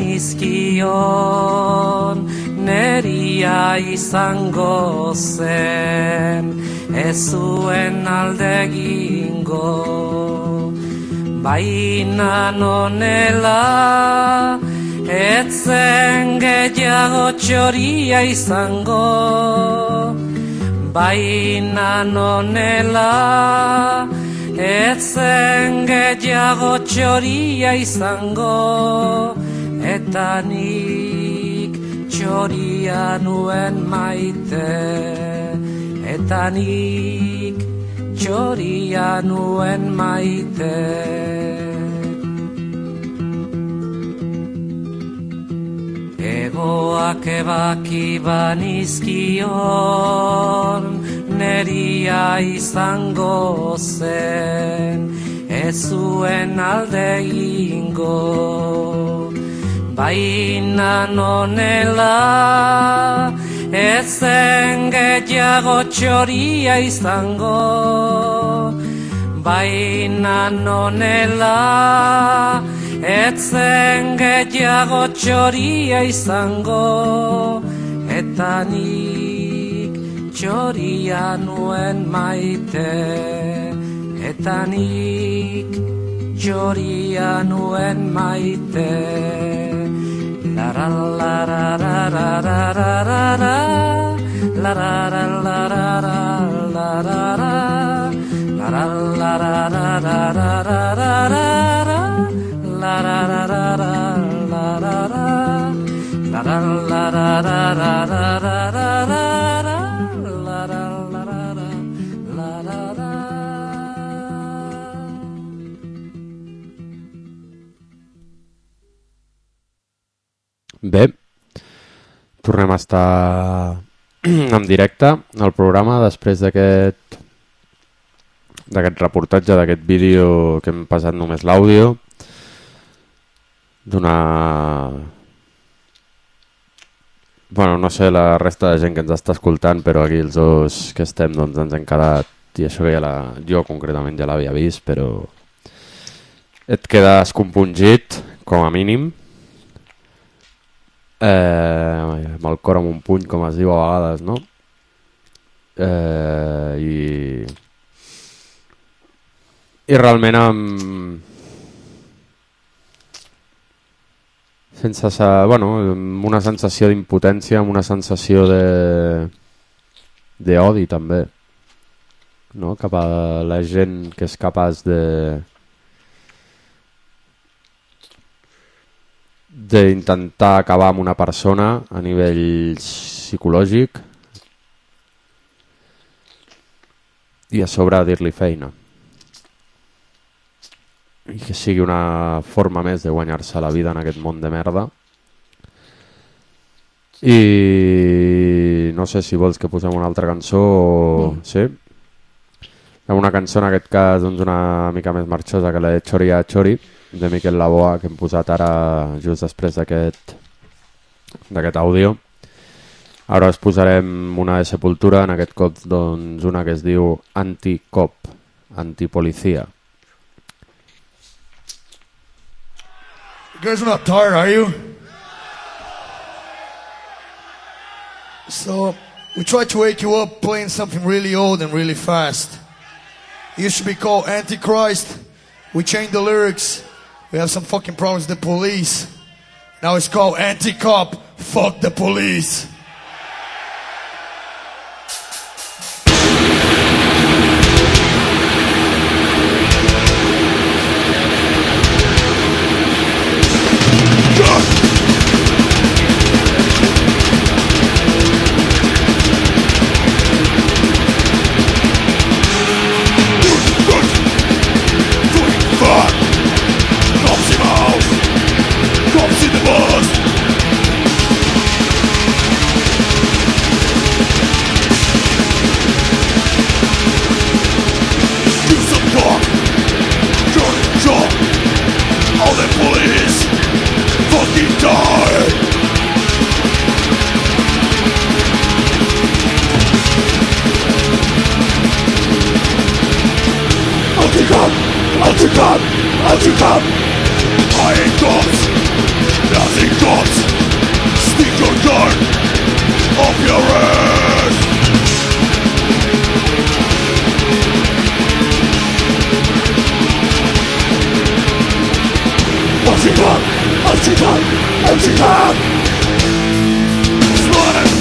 banizkion, neria izango zen, ez zuen aldegingo. Baina nonela, etzen gehiago txoria izango. Baina nonela, etzen gehiago txoria izango. Eta nik txoria nuen maite, eta nik txoria nuen maite. Egoak ebaki banizkion, neria izango zen, ez zuen alde ingo. Baina nonela, ezen gehiago txoria izango. Baina nonela, etzen gehiago txoria izango. Eta nik txoria nuen maite, eta nik txoria nuen maite. La la la la la la la la la la la la la la la Bé, tornem a estar en directe al programa després d'aquest d'aquest reportatge, d'aquest vídeo que hem passat només l'àudio d'una... Bueno, no sé la resta de gent que ens està escoltant, però aquí els dos que estem doncs ens hem quedat, i això que ja la... jo concretament ja l'havia vist, però et quedes compungit, com a mínim, eh, amb el cor amb un puny, com es diu a vegades, no? Eh, i... i realment amb... sense sa... bueno, amb una sensació d'impotència, amb una sensació de... d'odi també, no? Cap a la gent que és capaç de... d'intentar acabar amb una persona a nivell psicològic i a sobre dir-li feina. I que sigui una forma més de guanyar-se la vida en aquest món de merda. I no sé si vols que posem una altra cançó o... sí? Una cançó en aquest cas doncs, una mica més marxosa que la de Chori a Chori de Miquel Laboa, que hem posat ara just després d'aquest d'aquest àudio. Ara us posarem una de Sepultura, en aquest cop doncs, una que es diu Anticop, Antipolicia. You guys are not tired, are you? So, we tried to wake you up playing something really old and really fast. It used to be called Antichrist. We changed the lyrics. We have some fucking problems with the police. Now it's called Anti-Cop. Fuck the police. Anti-cop, anti-cop, I ain't cops, nothing cops, stick your gun up your ass. Anti-cop, anti-cop, anti-cop, slam.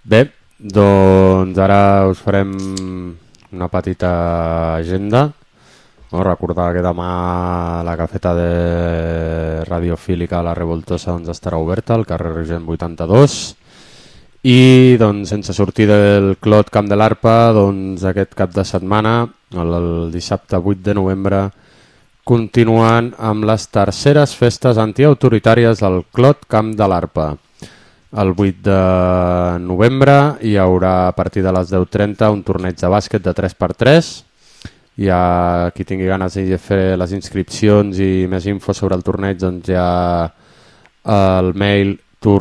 Bé, doncs ara us farem una petita agenda. No, recordar que demà la cafeta de Radiofílica La Revoltosa doncs, estarà oberta al carrer Regent vuitanta-dos i doncs, sense sortir del Clot Camp de l'Arpa, doncs, aquest cap de setmana, el, el dissabte vuit de novembre, continuant amb les terceres festes antiautoritàries del Clot Camp de l'Arpa. El vuit de novembre hi haurà a partir de les deu trenta un torneig de bàsquet de tres per tres. Hi ha qui tingui ganes de fer les inscripcions i més info sobre el torneig, doncs hi ha el mail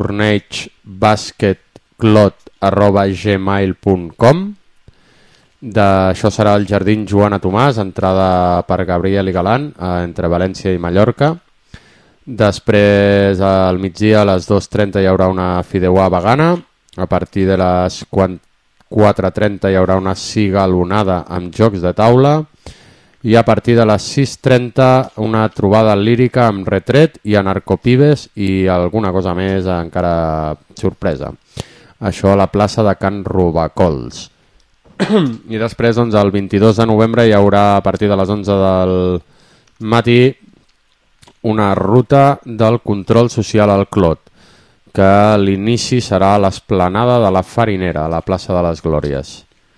torneigbasquetclot arroba gmail punt com. Això serà el Jardín Joana Tomàs, entrada per Gabriel i Galant, entre València i Mallorca. Després al migdia a les dues trenta hi haurà una fideuà vegana. A partir de les quatre trenta hi haurà una cigalonada amb jocs de taula i a partir de les sis trenta una trobada lírica amb retret i anarcopibes i alguna cosa més encara sorpresa. Això a la plaça de Can Robacols. I després doncs, el vint-i-dos de novembre hi haurà a partir de les onze del matí una ruta del control social al Clot, que l'inici serà a l'esplanada de la Farinera, a la plaça de les Glòries.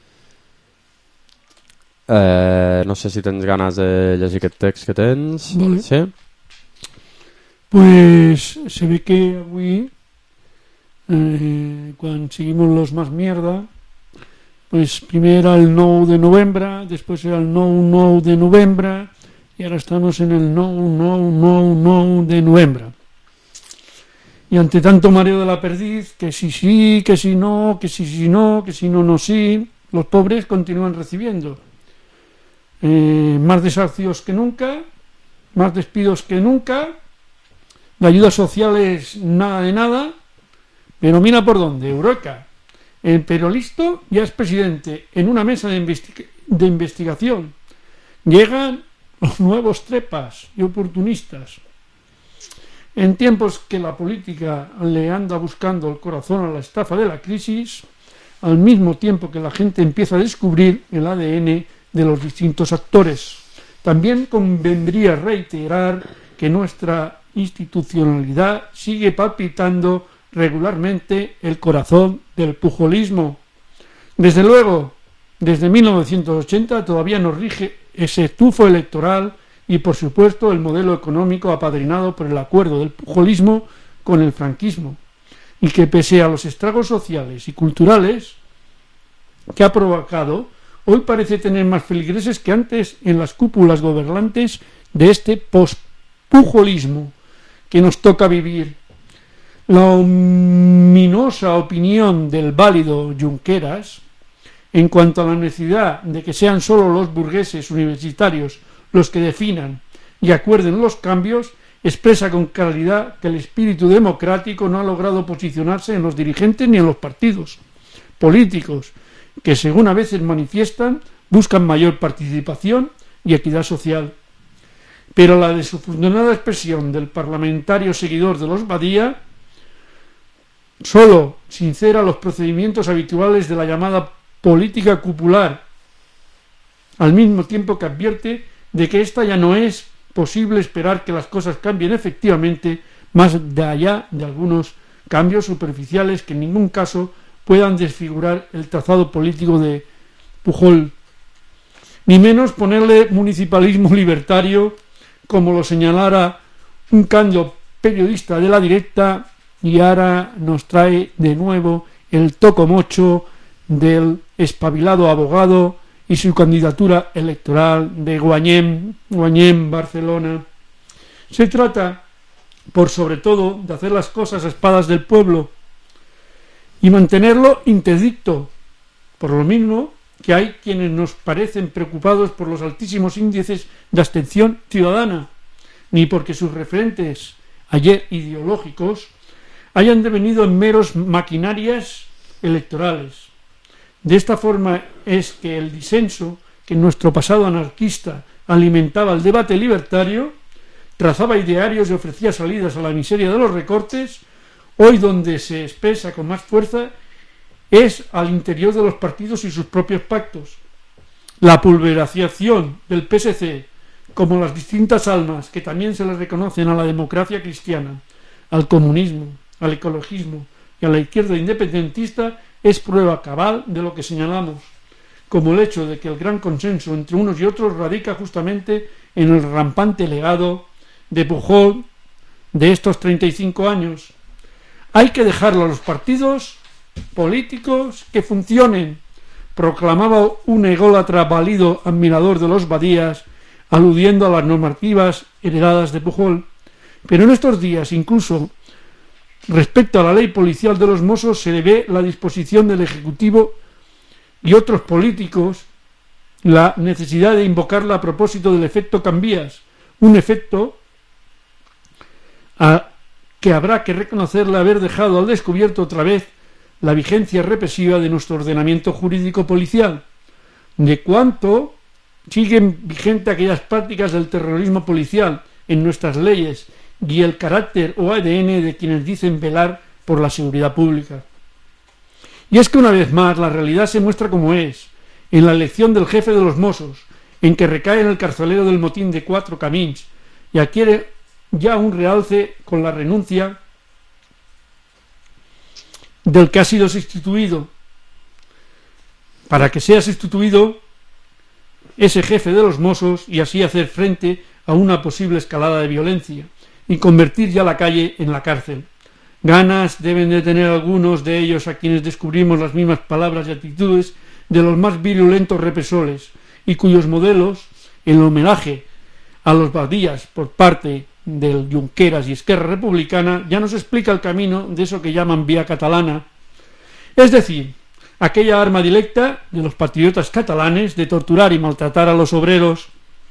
Eh, no sé si tens ganes de llegir aquest text que tens. Vale. Sí? Pues se ve que avui, eh, quan seguimos los más mierda, pues primer era el nou de novembre, después era el nou nou de novembre, y ahora estamos en el nou nou nou nou de novembre. Y ante tanto mareo de la perdiz, que si sí, que si no, que si sí no, que si no, no sí, los pobres continúan recibiendo eh, más desahucios que nunca, más despidos que nunca, de ayudas sociales nada de nada, pero mira por dónde, Eureka. El periodista ya es presidente en una mesa de, investi- de investigación. Llegan los nuevos trepas y oportunistas. En tiempos que la política le anda buscando el corazón a la estafa de la crisis, al mismo tiempo que la gente empieza a descubrir el A D N de los distintos actores. También convendría reiterar que nuestra institucionalidad sigue palpitando regularmente el corazón del pujolismo. Desde luego, desde mil novecientos ochenta todavía nos rige ese tufo electoral y, por supuesto, el modelo económico apadrinado por el acuerdo del pujolismo con el franquismo, y que pese a los estragos sociales y culturales que ha provocado, hoy parece tener más feligreses que antes en las cúpulas gobernantes de este pospujolismo que nos toca vivir. La ominosa opinión del válido Junqueras en cuanto a la necesidad de que sean solo los burgueses universitarios los que definan y acuerden los cambios expresa con claridad que el espíritu democrático no ha logrado posicionarse en los dirigentes ni en los partidos políticos, que según a veces manifiestan buscan mayor participación y equidad social. Pero la desafortunada expresión del parlamentario seguidor de los Badía solo sincera los procedimientos habituales de la llamada política cupular, al mismo tiempo que advierte de que esta ya no es posible esperar que las cosas cambien efectivamente más de allá de algunos cambios superficiales que en ningún caso puedan desfigurar el trazado político de Pujol, ni menos ponerle municipalismo libertario como lo señalara un candido periodista de la Directa, y ahora nos trae de nuevo el tocomocho del espabilado abogado y su candidatura electoral de Guanyem, Guanyem, Barcelona. Se trata, por sobre todo, de hacer las cosas a espadas del pueblo y mantenerlo interdicto, por lo mismo que hay quienes nos parecen preocupados por los altísimos índices de abstención ciudadana, ni porque sus referentes ayer ideológicos hayan devenido en meros maquinarias electorales. De esta forma es que el disenso que en nuestro pasado anarquista alimentaba el debate libertario, trazaba idearios y ofrecía salidas a la miseria de los recortes, hoy donde se expresa con más fuerza es al interior de los partidos y sus propios pactos. La pulverización del P S C, como las distintas almas que también se le reconocen a la democracia cristiana, al comunismo, al ecologismo y a la izquierda independentista, es prueba cabal de lo que señalamos, como el hecho de que el gran consenso entre unos y otros radica justamente en el rampante legado de Pujol de estos treinta y cinco años. Hay que dejarlo a los partidos políticos que funcionen, proclamaba un ególatra válido admirador de los Badías, aludiendo a las normativas heredadas de Pujol. Pero en estos días, incluso respecto a la ley policial de los Mossos, se le ve la disposición del Ejecutivo y otros políticos, la necesidad de invocarla a propósito del efecto Cambías, un efecto a que habrá que reconocerle haber dejado al descubierto otra vez la vigencia represiva de nuestro ordenamiento jurídico policial. De cuánto siguen vigentes aquellas prácticas del terrorismo policial en nuestras leyes y el carácter o A D N de quienes dicen velar por la seguridad pública. Y es que una vez más la realidad se muestra como es, en la elección del jefe de los Mossos, en que recae en el carcelero del motín de Cuatro Camins y adquiere ya un realce con la renuncia del que ha sido sustituido. Para que sea sustituido ese jefe de los Mossos y así hacer frente a una posible escalada de violencia y convertir ya la calle en la cárcel. Ganas deben de tener algunos de ellos a quienes descubrimos las mismas palabras y actitudes de los más virulentos represores y cuyos modelos, en homenaje a los Badías por parte del Junqueras y Esquerra Republicana, ya nos explica el camino de eso que llaman vía catalana, es decir, aquella arma directa de los patriotas catalanes de torturar y maltratar a los obreros.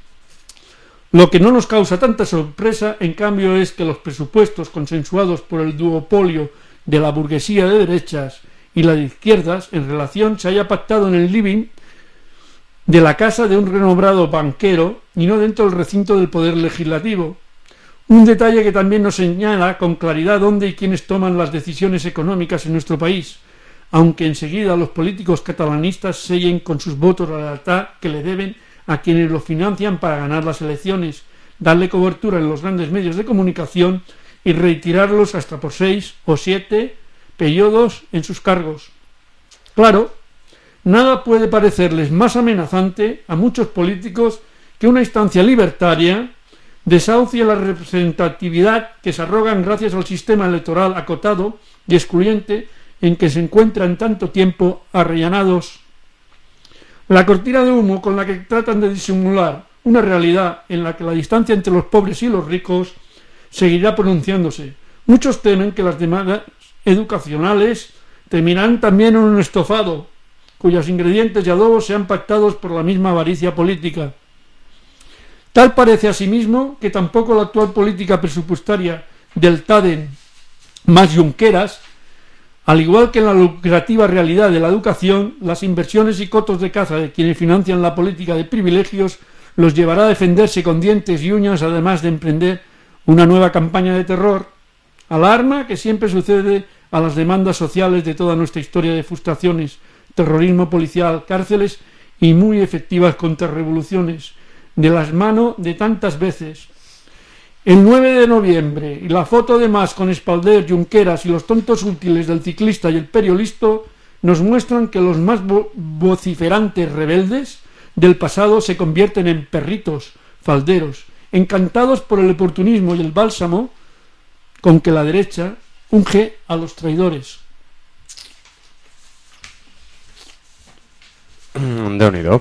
Lo que no nos causa tanta sorpresa, en cambio, es que los presupuestos consensuados por el duopolio de la burguesía de derechas y la de izquierdas en relación se haya pactado en el living de la casa de un renombrado banquero y no dentro del recinto del poder legislativo. Un detalle que también nos señala con claridad dónde y quiénes toman las decisiones económicas en nuestro país, aunque enseguida los políticos catalanistas sellen con sus votos la lealtad que le deben a quienes lo financian para ganar las elecciones, darle cobertura en los grandes medios de comunicación y retirarlos hasta por seis o siete periodos en sus cargos. Claro, nada puede parecerles más amenazante a muchos políticos que una instancia libertaria desahucie la representatividad que se arrogan gracias al sistema electoral acotado y excluyente en que se encuentran tanto tiempo arrellanados. La cortina de humo con la que tratan de disimular una realidad en la que la distancia entre los pobres y los ricos seguirá pronunciándose. Muchos temen que las demandas educacionales terminarán también en un estofado, cuyos ingredientes y adobos sean pactados por la misma avaricia política. Tal parece asimismo que tampoco la actual política presupuestaria del Tadem más Junqueras, al igual que en la lucrativa realidad de la educación, las inversiones y cotos de caza de quienes financian la política de privilegios los llevará a defenderse con dientes y uñas, además de emprender una nueva campaña de terror, alarma que siempre sucede a las demandas sociales de toda nuestra historia de frustraciones, terrorismo policial, cárceles y muy efectivas contrarrevoluciones, de las manos de tantas veces. El nueve de noviembre y la foto de Mas con Espalder, Junqueras y los tontos útiles del ciclista y el periodista nos muestran que los más vo vociferantes rebeldes del pasado se convierten en perritos falderos, encantados por el oportunismo y el bálsamo con que la derecha unge a los traidores. Déu-n'hi-do.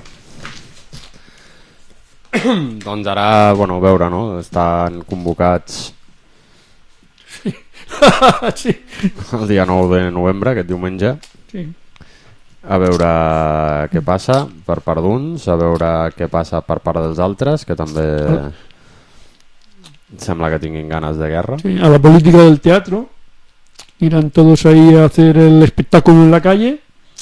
Doncs ara, bueno, a veure, no? Estan convocats sí. sí. el dia nou de novembre, aquest diumenge. Sí. A veure què passa per part d'uns, a veure què passa per part dels altres, que també sembla que tinguin ganes de guerra. Sí, a la política del teatro. Irán todos ahí a hacer el espectáculo en la calle.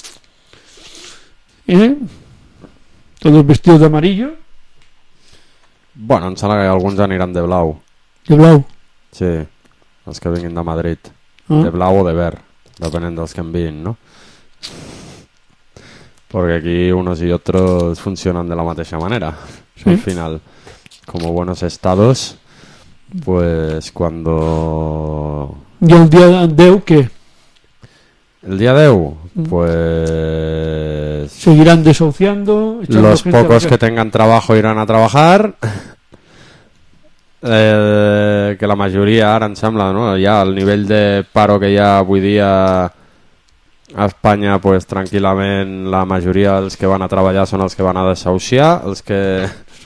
¿Eh? Todos vestidos de amarillo. Bueno, em sembla que alguns aniran de blau. De blau? Sí, els que vinguin de Madrid. Ah. De blau o de verd, depenent dels que enviïn, no? Porque aquí unos y otros funcionan de la mateixa manera. Sí. Al final, como buenos estados, pues cuando... ¿Y el día diez qué? El día diez, pues... Seguirán desahuciando. Los pocos que tengan trabajo irán a trabajar. Eh, que la majoria, ara em sembla, no? Ja el nivell de paro que hi ha avui dia a Espanya, pues, tranquil·lament la majoria dels que van a treballar són els que van a desahuciar, els que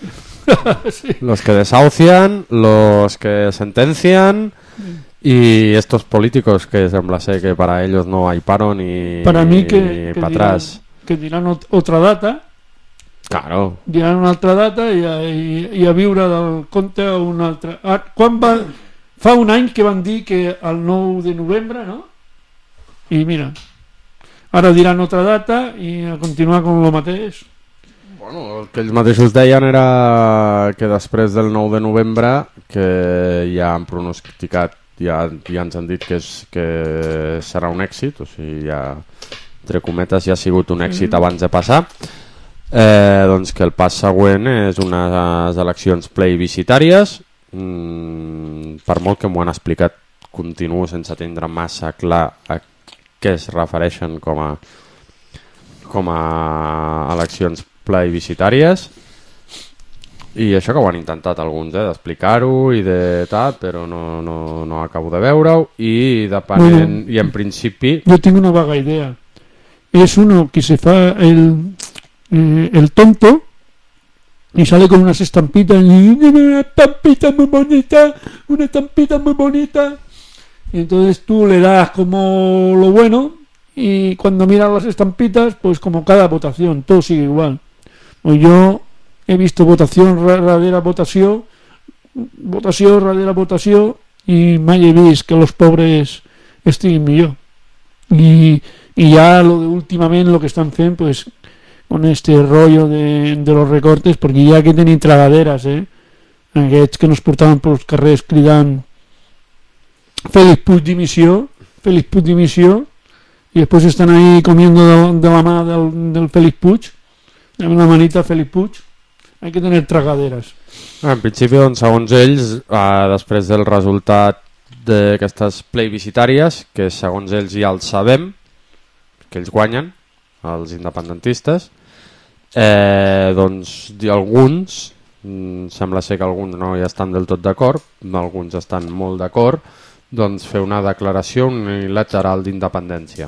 sí. Los que desahucian, los que sentencian y estos políticos que sembla ser que para ellos no hay paro ni, para mí que, ni que para dirán, atrás. Que dirán ot otra data. Claro. Diran una altra data i a, i, i a viure del compte una altra... Ah, quan va... Fa un any que van dir que el nou de novembre, no? I mira, ara diran altra data i a continuar com el mateix. Bueno, el que ells mateixos deien era que després del nou de novembre, que ja han pronosticat, ja, ja ens han dit que, és, que serà un èxit, o sigui, ja, entre cometes, ja ha sigut un èxit mm. abans de passar, eh, doncs que el pas següent és unes eleccions plebiscitàries. Mm, per molt que m'ho han explicat, continuo sense tindre massa clar a què es refereixen com a, com a eleccions plebiscitàries, i això que ho han intentat alguns, eh, d'explicar-ho i de tal, però no, no, no acabo de veure-ho, i depenent, bueno, i en principi... Jo tinc una vaga idea. És uno que se fa el, eh, el tonto y sale con unas estampitas y una estampita muy bonita, una estampita muy bonita, y entonces tú le das como lo bueno, y cuando miras las estampitas, pues como cada votación, todo sigue igual. Pues yo he visto votación radera votación, votación radera votación, y mai he vist que los pobres estiguin millor. Y, y ya lo de últimamente lo que están fent, pues con este rollo de, de los recortes, perquè ja que tenim tragaderes, eh? Aquests que nos portaven pels carrers cridant Félix Puig dimissió, Félix Puig dimissió, i després estan ahí comiendo de, de la mà del, del Félix Puig, amb la manita Félix Puig. Hay que tener tragaderes. En principi, doncs, segons ells, eh, després del resultat d'aquestes plebiscitàries, que segons ells ja el sabem, que ells guanyen, els independentistes, eh, doncs alguns, mm, sembla ser que alguns no hi estan del tot d'acord, alguns estan molt d'acord, doncs fer una declaració unilateral d'independència.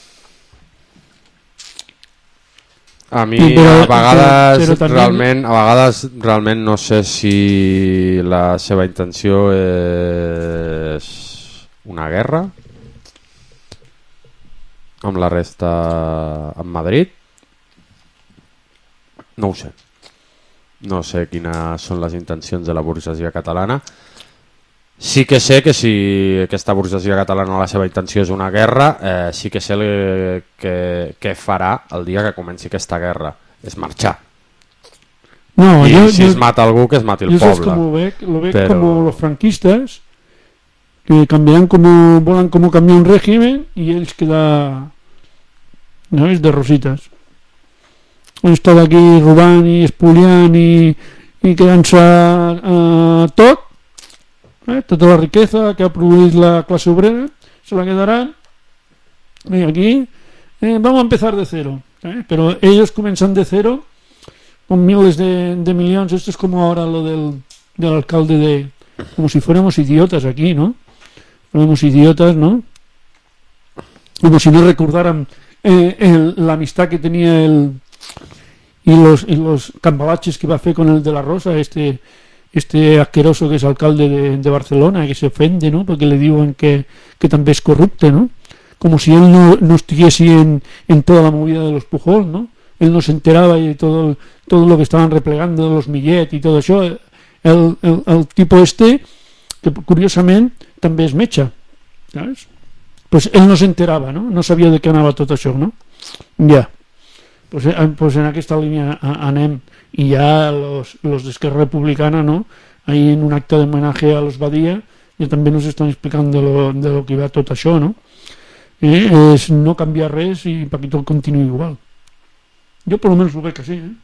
A mi a vegades realment, a vegades realment no sé si la seva intenció és una guerra amb la resta en Madrid. No ho sé. No sé quines són les intencions de la burgesia catalana. Sí que sé que si aquesta burgesia catalana la seva intenció és una guerra, eh, sí que sé el que, que farà el dia que comenci aquesta guerra. És marxar. No, I yo, si yo, es mata algú, que es mati el yo poble. Como ve, lo ve Pero... como los franquistas, que cambian como, volan como cambió un régimen y él queda, ¿sabes?, de rositas. Han estat aquí robant i espoliant i, i quedant-se uh, tot, eh, tota la riqueza que ha produït la clase obrera, se la quedaran, y aquí eh, vamos a empezar de cero, ¿eh? Pero ellos comienzan de cero con miles de, de millones. Esto es como ahora lo del, del alcalde de, como si fuéramos idiotas aquí, ¿no? Fuéramos idiotas, ¿no? Como si no recordaran eh, el, la amistad que tenía el y los, y los cambalaches que va a hacer con el de la Rosa, este este asqueroso que es alcalde de, de Barcelona, que se ofende, ¿no?, porque le diuen que, que també és corrupte, ¿no? Como si él no, no estuviese en, en toda la movida de los Pujol, ¿no? Él no se enteraba de todo, todo lo que estaban replegando de los Millet y todo això. El, el, el tipo este, que curiosament també és metge, ¿sabes? Pues él no se enteraba, ¿no? No sabia de què anava tot això, ¿no? Ja. Pues, pues en aquesta línia anem, y ya los, los de Esquerra Republicana, ¿no?, ahí en un acte de homenaje a los Badía, ya también nos están explicando de lo, de lo que iba tot això, ¿no? eh, és no canviar res i perquè tot continuï igual. Jo per almenys ho veig així, eh?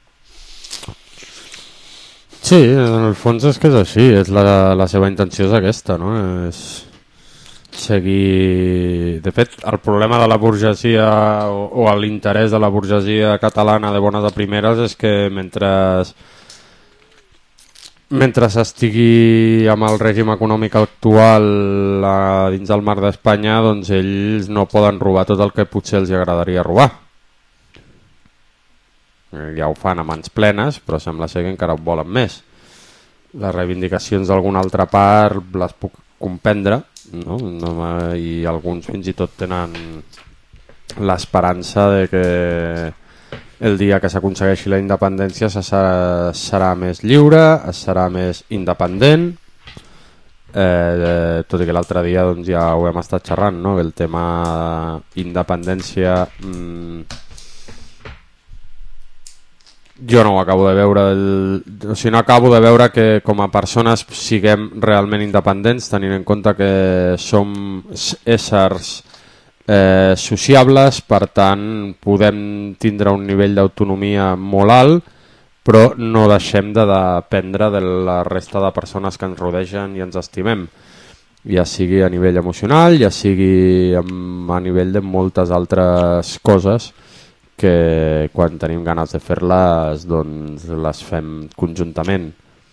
Sí, en el fons és que és així, és la, la seva intenció és aquesta, no? És seguir... De fet, el problema de la burgesia o, o l'interès de la burgesia catalana de bones a primeres és que mentre mentre s'estigui amb el règim econòmic actual a, dins del mar d'Espanya, doncs ells no poden robar tot el que potser els agradaria robar. Ja ho fan a mans plenes, però sembla ser que encara ho volen més. Les reivindicacions d'alguna altra part les puc comprendre, no? No, i alguns fins i tot tenen l'esperança de que el dia que s'aconsegueixi la independència se serà, serà més lliure, serà més independent, eh, eh, tot i que l'altre dia doncs, ja ho hem estat xerrant, no? El tema independència... Mm, jo no ho acabo de veure el... o sigui, no acabo de veure que com a persones siguem realment independents, tenint en compte que som éssers eh, sociables, per tant podem tindre un nivell d'autonomia molt alt, però no deixem de dependre de la resta de persones que ens rodegen i ens estimem, ja sigui a nivell emocional, ja sigui a nivell de moltes altres coses que quan tenim ganes de fer-les doncs les fem conjuntament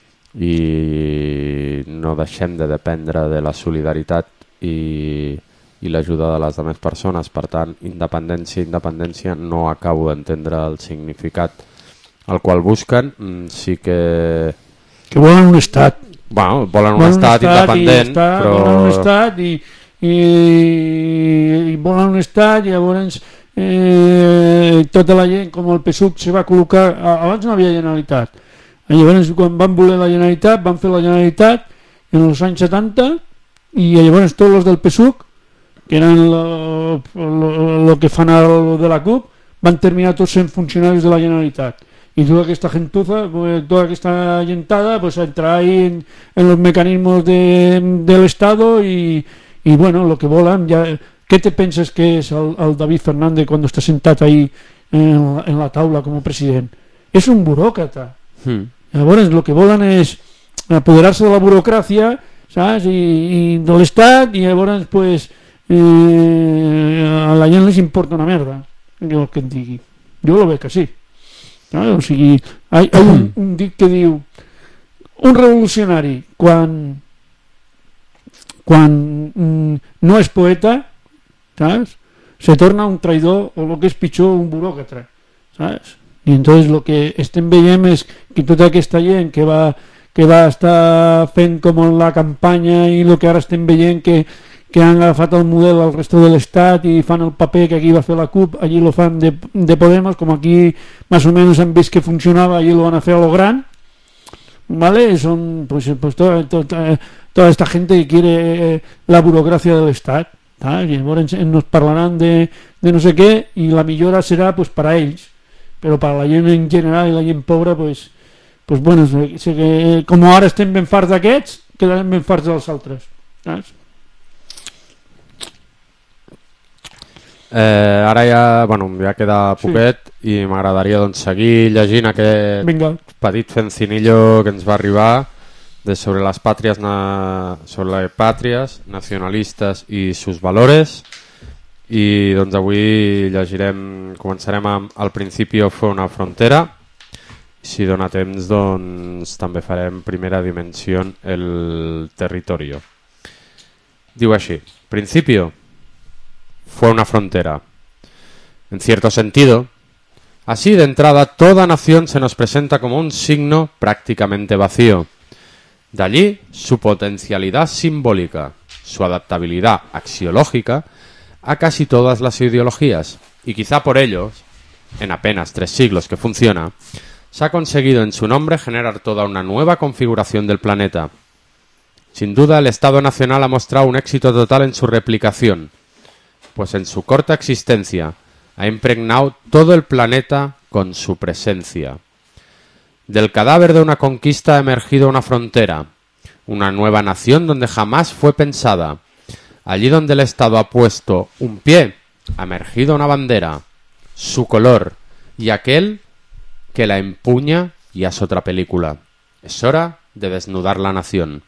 i no deixem de dependre de la solidaritat i, i l'ajuda de les altres persones. Per tant, independència, independència, no acabo d'entendre el significat al qual busquen. Sí que... Que volen un estat. Bueno, volen un, volen estat, un estat independent, està, però... Volen un estat i, i, i volen un estat i llavors... Eh, tota la gent com el P S U C se va col·locar, abans no havia Generalitat, llavors quan van voler la Generalitat van fer la Generalitat en els anys setanta i llavors tots els del P S U C que eren el que fan lo de la C U P van terminar tots sent funcionaris de la Generalitat y toda esta gentuza, toda esta gentada pues entra ahí en, en los mecanismos de, del Estado y, y bueno, lo que volan ya. ¿Qué te piensas que es el, el David Fernández cuando está sentado ahí en la, en la taula como presidente? Es un burócrata. Hmm. Llavors, lo que volen és apoderar-se de la burocràcia, saps? I, i de l'Estat, i llavors, pues, eh, a la gent les importa una merda, que et digui. Jo lo veig així. O sigui, hi ha un, un dit que diu un revolucionari quan quan mm, no és poeta, ¿sabes? Se torna un traidor o lo que és pitjor, un buròcrata, ¿sabes? I entonces lo que estem veient és que tota aquesta gent que va, que va estar fent com la campanya i el que ara estem veient que, que han agafat el model al resto de l'Estat i fan el paper que aquí va fer la C U P, allí lo fan de, de Podemos, com aquí más o menos han vist que funcionava, allí lo van a fer a lo gran, ¿vale? Son pues, pues toda, toda, toda esta gente que quiere la burocracia del Estat. Ah, i llavors nos parlaran de, de no sé què i la millora serà pues, per a ells, però per a la gent en general i la gent pobra pues, pues, bueno, sé, sé que, com ara estem ben farts d'aquests quedarem ben farts dels altres, saps? Eh, ara ja, bueno, ja queda poquet sí. I m'agradaria doncs, seguir llegint aquest Vinga. Petit fanzinillo que ens va arribar de sobre las patrias na... sobre las patrias nacionalistes i sus valores i doncs avui llegirem, començarem amb al principio fue una frontera, si dona temps doncs també farem primera dimensió el territorio. Diu així: principio fue una frontera, en cierto sentido. Así de entrada toda nación se nos presenta como un signo prácticamente vacío. De allí su potencialidad simbólica, su adaptabilidad axiológica a casi todas las ideologías, y quizá por ello, en apenas tres siglos que funciona, se ha conseguido en su nombre generar toda una nueva configuración del planeta. Sin duda el Estado Nacional ha mostrado un éxito total en su replicación, pues en su corta existencia ha impregnado todo el planeta con su presencia. Del cadáver de una conquista ha emergido una frontera, una nueva nación donde jamás fue pensada, Allí donde el Estado ha puesto un pie, ha emergido una bandera, su color, y aquel que la empuña ya es otra película. Es hora de desnudar la nación.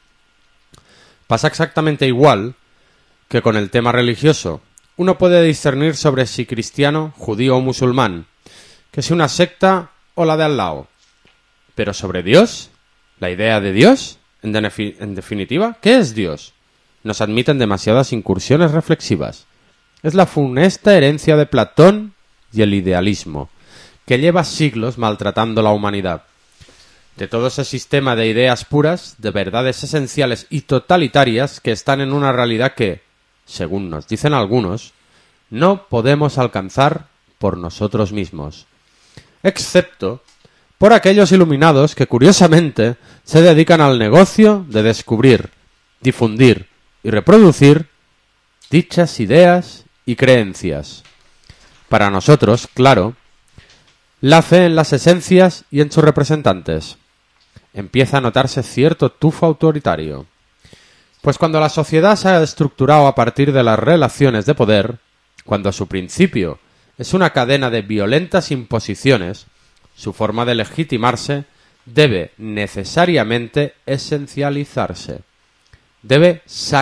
Pasa exactamente igual que con el tema religioso. Uno puede discernir sobre si cristiano, judío o musulmán, que si una secta o la de al lado. Pero sobre Dios, la idea de Dios, en, defi- en definitiva, ¿qué es Dios? Nos admiten demasiadas incursiones reflexivas. Es la funesta herencia de Platón y el idealismo, que lleva siglos maltratando la humanidad. De todo ese sistema de ideas puras, de verdades esenciales y totalitarias que están en una realidad que, según nos dicen algunos, no podemos alcanzar por nosotros mismos. Excepto por aquellos iluminados que, curiosamente, se dedican al negocio de descubrir, difundir y reproducir dichas ideas y creencias. Para nosotros, claro, la fe en las esencias y en sus representantes. Empieza a notarse cierto tufo autoritario. Pues cuando la sociedad se ha estructurado a partir de las relaciones de poder, cuando su principio es una cadena de violentas imposiciones, su forma de legitimarse debe necesariamente esencializarse, debe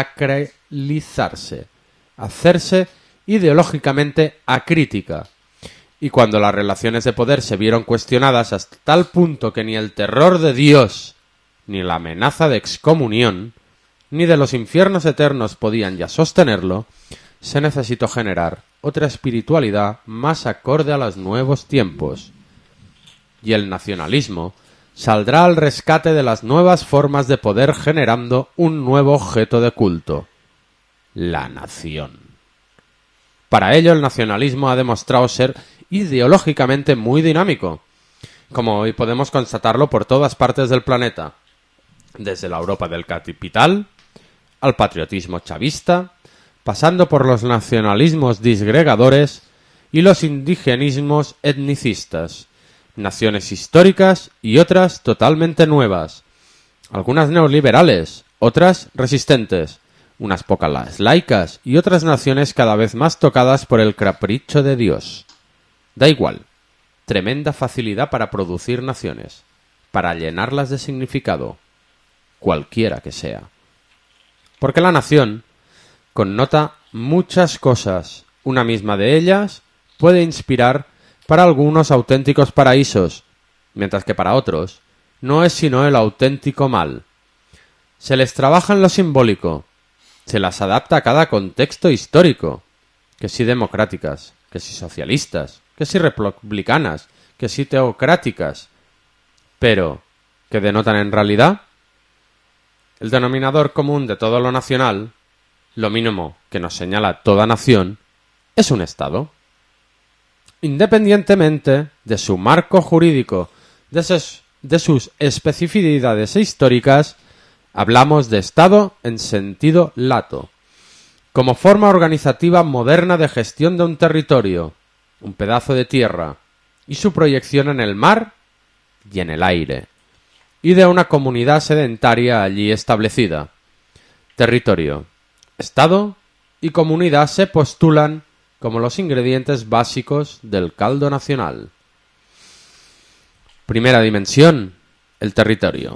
sacralizarse, hacerse ideológicamente acrítica. Y cuando las relaciones de poder se vieron cuestionadas hasta tal punto que ni el terror de Dios, ni la amenaza de excomunión, ni de los infiernos eternos podían ya sostenerlo, se necesitó generar otra espiritualidad más acorde a los nuevos tiempos. Y el nacionalismo saldrá al rescate de las nuevas formas de poder generando un nuevo objeto de culto: la nación. Para ello el nacionalismo ha demostrado ser ideológicamente muy dinámico, como hoy podemos constatarlo por todas partes del planeta, desde la Europa del capital al patriotismo chavista, pasando por los nacionalismos disgregadores y los indigenismos etnicistas, naciones históricas y otras totalmente nuevas, algunas neoliberales, otras resistentes, unas pocas laicas y otras naciones cada vez más tocadas por el capricho de Dios. Da igual, tremenda facilidad para producir naciones, para llenarlas de significado, cualquiera que sea. Porque la nación connota muchas cosas, una misma de ellas puede inspirar para algunos auténticos paraísos, mientras que para otros no es sino el auténtico mal. Se les trabaja en lo simbólico, se las adapta a cada contexto histórico, que si democráticas, que si socialistas, que si republicanas, que si teocráticas, pero ¿qué denotan en realidad? El denominador común de todo lo nacional, lo mínimo que nos señala toda nación, es un Estado. Independientemente de su marco jurídico, de sus, de sus especificidades históricas, hablamos de Estado en sentido lato, como forma organizativa moderna de gestión de un territorio, un pedazo de tierra, y su proyección en el mar y en el aire, y de una comunidad sedentaria allí establecida. Territorio, Estado y comunidad se postulan como los ingredientes básicos del caldo nacional. Primera dimensión, el territorio.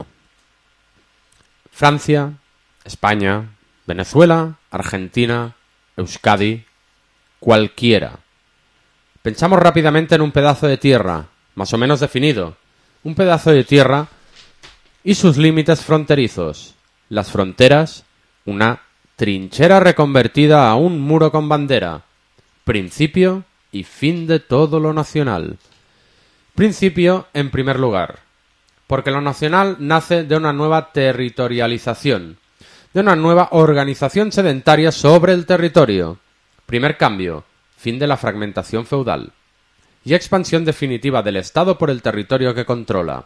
Francia, España, Venezuela, Argentina, Euskadi, cualquiera. Pensamos rápidamente en un pedazo de tierra, más o menos definido, un pedazo de tierra y sus límites fronterizos. Las fronteras, una trinchera reconvertida a un muro con bandera. Principio y fin de todo lo nacional. Principio en primer lugar, porque lo nacional nace de una nueva territorialización, de una nueva organización sedentaria sobre el territorio. Primer cambio, fin de la fragmentación feudal. Y expansión definitiva del Estado por el territorio que controla.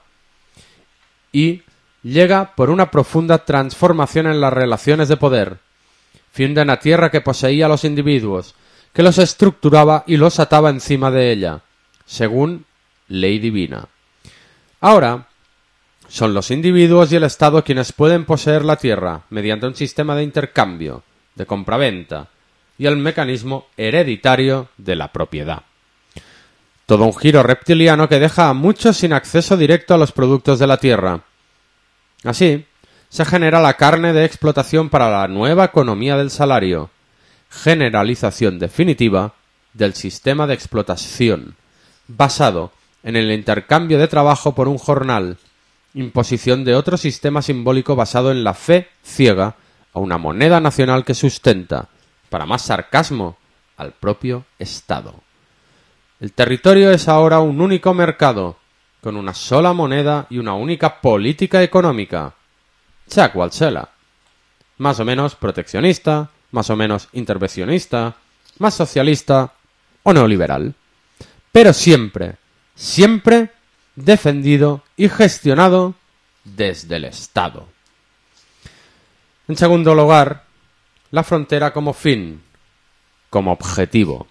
Y llega por una profunda transformación en las relaciones de poder. Fin de una tierra que poseía a los individuos, que los estructuraba y los ataba encima de ella, según ley divina. Ahora, son los individuos y el Estado quienes pueden poseer la tierra mediante un sistema de intercambio, de compraventa y el mecanismo hereditario de la propiedad. Todo un giro reptiliano que deja a muchos sin acceso directo a los productos de la tierra. Así, se genera la carne de explotación para la nueva economía del salario, generalización definitiva del sistema de explotación, basado en el intercambio de trabajo por un jornal, imposición de otro sistema simbólico basado en la fe ciega a una moneda nacional que sustenta, para más sarcasmo, al propio Estado. El territorio es ahora un único mercado, con una sola moneda y una única política económica, sea cual sea, más o menos proteccionista, más o menos intervencionista, más socialista o neoliberal, pero siempre, siempre defendido y gestionado desde el Estado. En segundo lugar, la frontera como fin, como objetivo.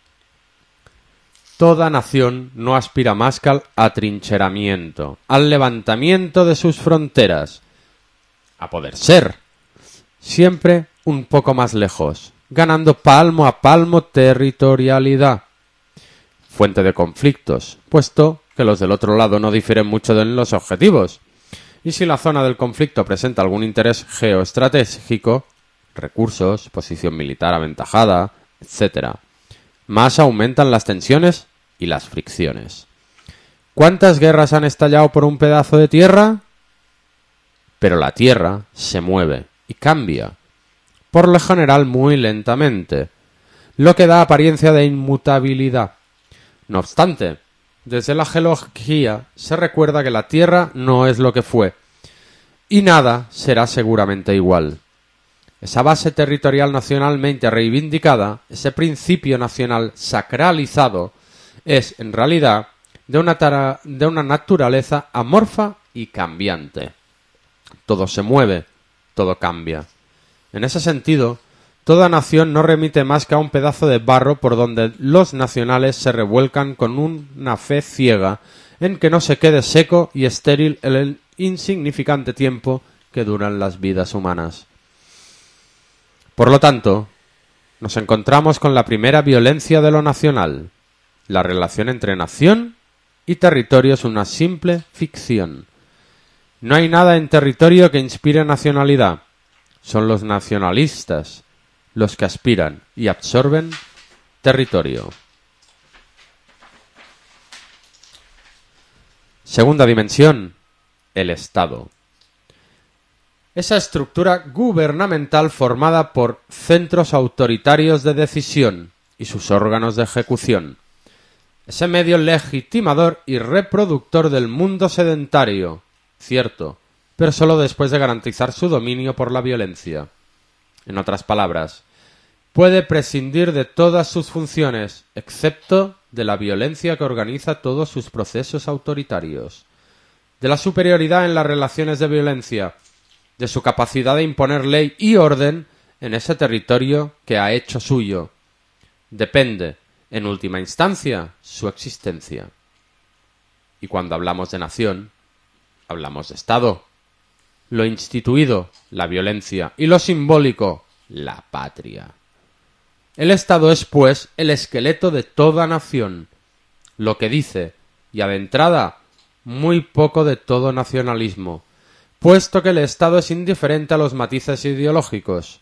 Toda nación no aspira más que al atrincheramiento, al levantamiento de sus fronteras, a poder ser, siempre un poco más lejos, ganando palmo a palmo territorialidad, fuente de conflictos, puesto que los del otro lado no difieren mucho en los objetivos, y si la zona del conflicto presenta algún interés geoestratégico, recursos, posición militar aventajada, etcétera, más aumentan las tensiones y las fricciones. ¿Cuántas guerras han estallado por un pedazo de tierra? Pero la tierra se mueve y cambia, por lo general muy lentamente, lo que da apariencia de inmutabilidad. No obstante, desde la geología se recuerda que la Tierra no es lo que fue, y nada será seguramente igual. Esa base territorial nacionalmente reivindicada, ese principio nacional sacralizado, es en realidad de una, tara, de una naturaleza amorfa y cambiante. Todo se mueve, todo cambia. En ese sentido, toda nación no remite más que a un pedazo de barro por donde los nacionales se revuelcan con una fe ciega en que no se quede seco y estéril el insignificante tiempo que duran las vidas humanas. Por lo tanto, nos encontramos con la primera violencia de lo nacional. La relación entre nación y territorio es una simple ficción. No hay nada en territorio que inspire nacionalidad. Son los nacionalistas los que aspiran y absorben territorio. Segunda dimensión, el Estado. Esa estructura gubernamental formada por centros autoritarios de decisión y sus órganos de ejecución. Ese medio legitimador y reproductor del mundo sedentario, cierto, pero solo después de garantizar su dominio por la violencia. En otras palabras, puede prescindir de todas sus funciones, excepto de la violencia que organiza todos sus procesos autoritarios, de la superioridad en las relaciones de violencia, de su capacidad de imponer ley y orden en ese territorio que ha hecho suyo. Depende, en última instancia, su existencia. Y cuando hablamos de nación, hablamos de Estado. Lo instituido, la violencia, y lo simbólico, la patria. El Estado es, pues, el esqueleto de toda nación, lo que dice, y a de entrada, muy poco de todo nacionalismo, puesto que el Estado es indiferente a los matices ideológicos.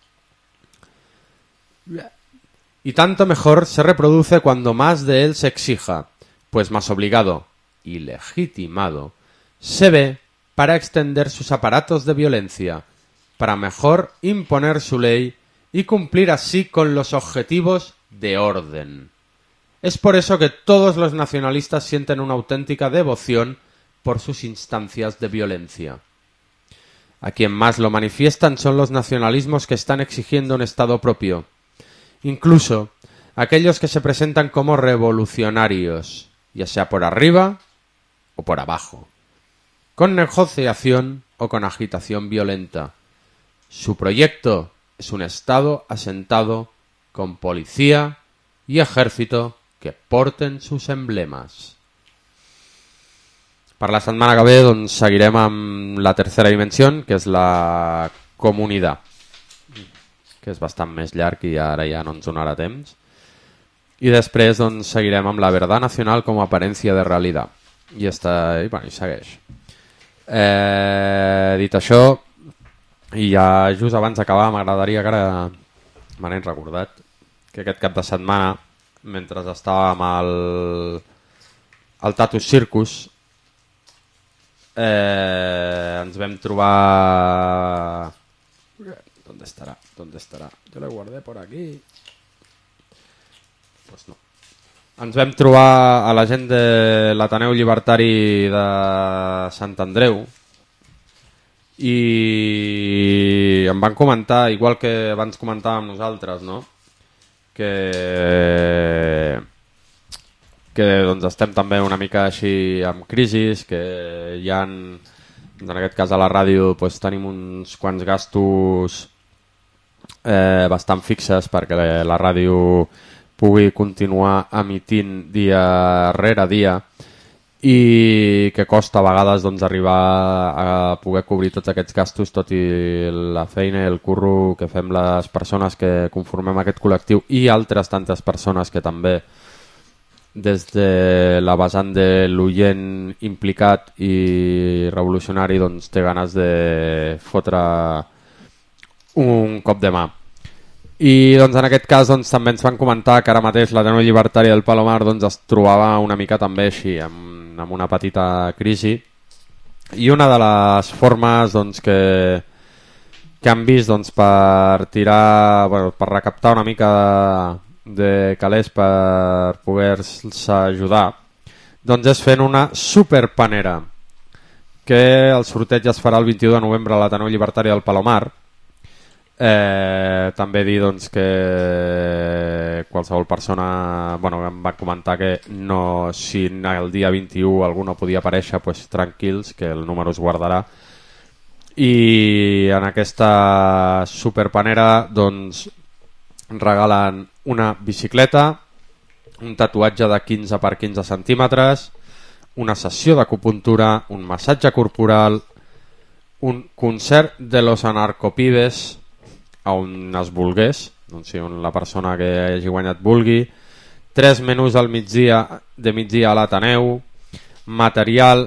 Y tanto mejor se reproduce cuando más de él se exija, pues más obligado y legitimado se ve para extender sus aparatos de violencia, para mejor imponer su ley y cumplir así con los objetivos de orden. Es por eso que todos los nacionalistas sienten una auténtica devoción por sus instancias de violencia. A quien más lo manifiestan son los nacionalismos que están exigiendo un Estado propio, incluso aquellos que se presentan como revolucionarios, ya sea por arriba o por abajo, con negociación o con agitación violenta. Su proyecto es un Estado asentado con policía y ejército que porten sus emblemes. Per la setmana que ve doncs, seguirem amb la tercera dimensió, que és la comunitat, que és bastant més llarg i ara ja no ens donarà temps. I després doncs, seguirem amb la verdad nacional com a aparència de realitat. I, està, i, bueno, i segueix. Eh, dit això, i ja just abans d'acabar m'agradaria que ara me n'he recordat que aquest cap de setmana, mentre estàvem al, al Tatus Circus, eh, ens vam trobar... ¿Dónde estarà? ¿Dónde estarà? Jo la guardé por aquí. Pues no. Ens vam trobar a la gent de l'Ateneu Llibertari de Sant Andreu i em van comentar, igual que abans comentàvem nosaltres, no? que que doncs estem també una mica així amb crisis, que hi ha, en aquest cas a la ràdio doncs, tenim uns quants gastos eh, bastant fixes perquè la ràdio pugui continuar emitint dia rere dia i que costa a vegades doncs, arribar a poder cobrir tots aquests gastos, tot i la feina i el curro que fem les persones que conformem aquest col·lectiu i altres tantes persones que també des de la vessant de l'oient implicat i revolucionari doncs, té ganes de fotre un cop de mà. I doncs, en aquest cas doncs, també ens van comentar que ara mateix l'Ateneu Llibertari del Palomar doncs, es trobava una mica també així, amb amb una petita crisi, i una de les formes doncs, que, que han vist doncs, per tirar, bueno, per recaptar una mica de, de calés per poder-se ajudar, doncs és fent una superpanera, que el sorteig es farà el vint-i-u de novembre a l'Ateneu Llibertari del Palomar. Eh, també dir doncs, que qualsevol persona, bueno, em va comentar que no, si el dia vint-i-u algú no podia aparèixer, pues, tranquils, que el número es guardarà. I en aquesta superpanera doncs, regalen una bicicleta, un tatuatge de quinze per quinze centímetres, una sessió d'acupuntura, un massatge corporal, un concert de los anarcopibes a on es volgués, doncs sí, on la persona que hagi guanyat vulgui, tres menús al migdia, de migdia a l'Ateneu, material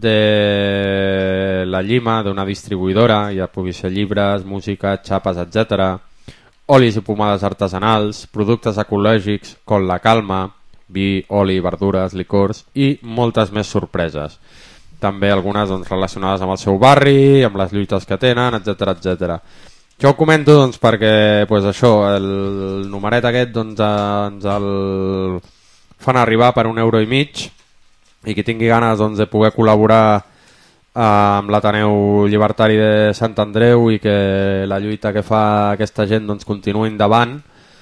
de la Llima, d'una distribuïdora, ja pugui ser llibres, música, xapes, etcètera, olis i pomades artesanals, productes ecològics com la Calma, vi, oli, verdures, licors i moltes més sorpreses. També algunes doncs, relacionades amb el seu barri, amb les lluites que tenen, etcètera, etcètera. Jo ho comento doncs, perquè pues, això, el numeret aquest doncs, ens el fan arribar per un euro i mig i qui tingui ganes doncs, de poder col·laborar eh, amb l'Ateneu Llibertari de Sant Andreu i que la lluita que fa aquesta gent doncs, continuï endavant,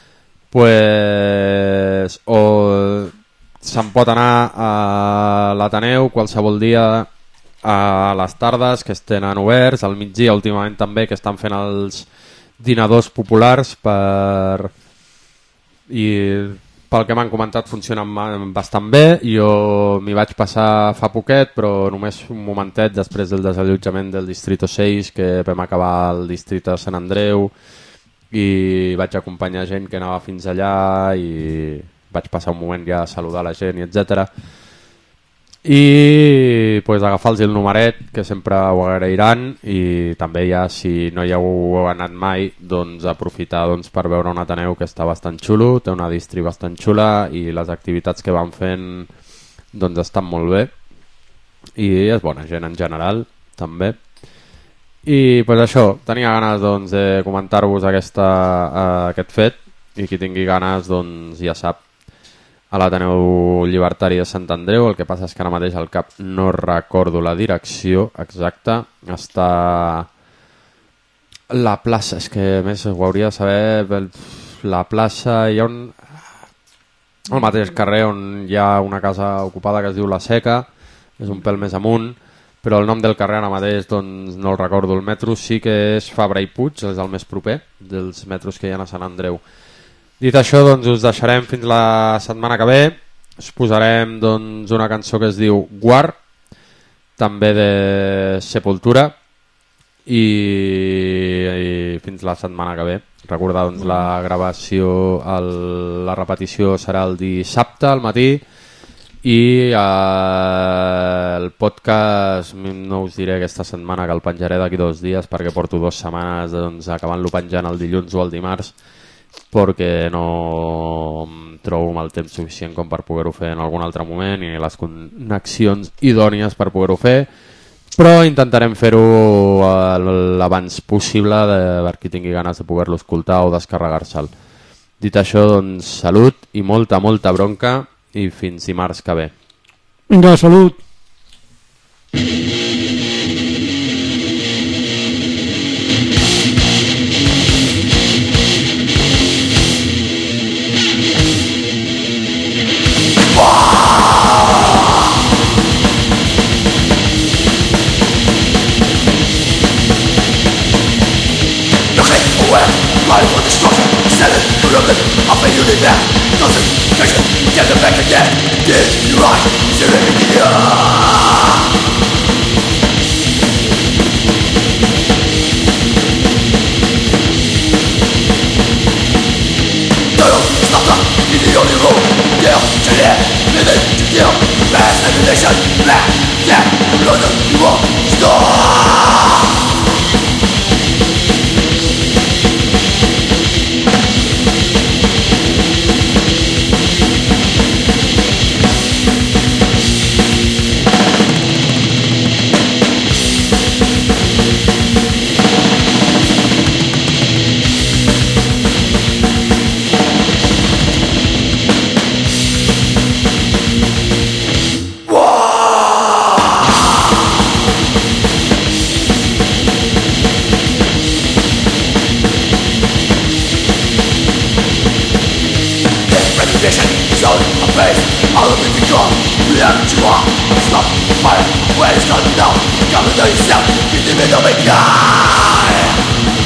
pues, o se'n pot anar a l'Ateneu qualsevol dia a les tardes, que es tenen oberts, al migdia últimament també, que estan fent els dinadors populars per... i pel que m'han comentat funcionen bastant bé. Jo m'hi vaig passar fa poquet, però només un momentet després del desallotjament del Distrito sis, que vam acabar al districte de Sant Andreu i vaig acompanyar gent que anava fins allà i vaig passar un moment ja a saludar la gent i etcètera. I pues, agafar-los el numeret, que sempre ho agrairan, i també ja, si no hi heu anat mai, doncs aprofitar doncs, per veure un Ateneu que està bastant xulo, té una distri bastant xula i les activitats que van fent doncs, estan molt bé i és bona gent en general també. I pues, això, tenia ganes doncs, de comentar-vos aquesta, uh, aquest fet, i qui tingui ganes doncs, ja sap, a l'Ateneu Llibertari de Sant Andreu. El que passa és que ara mateix al cap no recordo la direcció exacta. Està la plaça, és que a més ho hauria de saber, la plaça, hi ha un al mateix carrer on hi ha una casa ocupada que es diu La Seca, és un pèl més amunt, però el nom del carrer ara mateix doncs, no el recordo. El metro sí que és Fabra i Puig, és el més proper dels metros que hi ha a Sant Andreu. Dit això, doncs, us deixarem fins la setmana que ve. Us posarem doncs, una cançó que es diu Guard, també de Sepultura, i i fins la setmana que ve. Recordar, doncs, la gravació, el, la repetició serà el dissabte al matí i eh, el podcast no us diré aquesta setmana, que el penjaré d'aquí dos dies perquè porto dues setmanes doncs, acabant-lo penjant el dilluns o el dimarts perquè no em trobo amb el temps suficient com per poder-ho fer en algun altre moment i les connexions idònies per poder-ho fer, però intentarem fer-ho l'abans possible de, per qui tingui ganes de poder-lo escoltar o descarregar-se'l. Dit això, doncs, salut i molta, molta bronca i fins dimarts que ve. Vinga, salut! Life for destruction, selling for nothing. I feel you need that. Concentration, get them back again. This is right, it's a remedy. Don't stop that, it's the only road. Deal, to live, living, to deal. Mass annihilation, black, death, London, you won't stop. All of it become reality you are. Stop fire when it's gone down. Come to yourself, you live in the guy.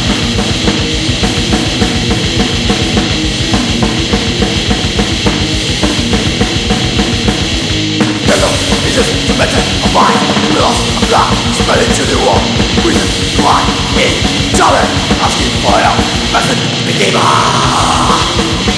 Hello, it's just to better a fight. We lost a block, spread into the wall. Reason why each other asking for help. Method became a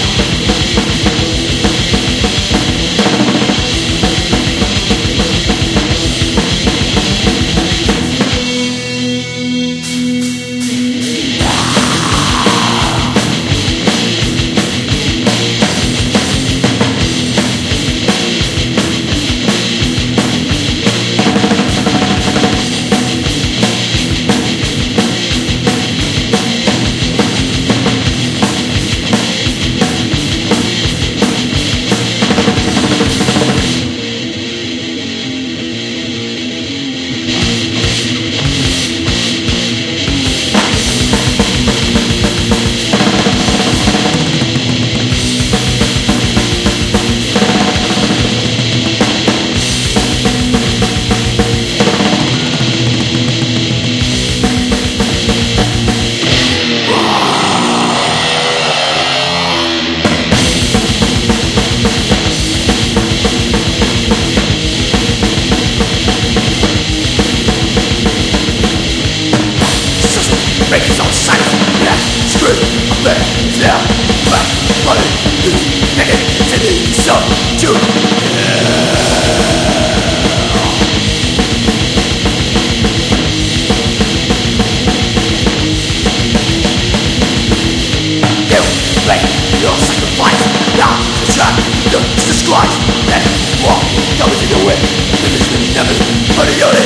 Christ, that walk, coming to the wind, this is the never, but the only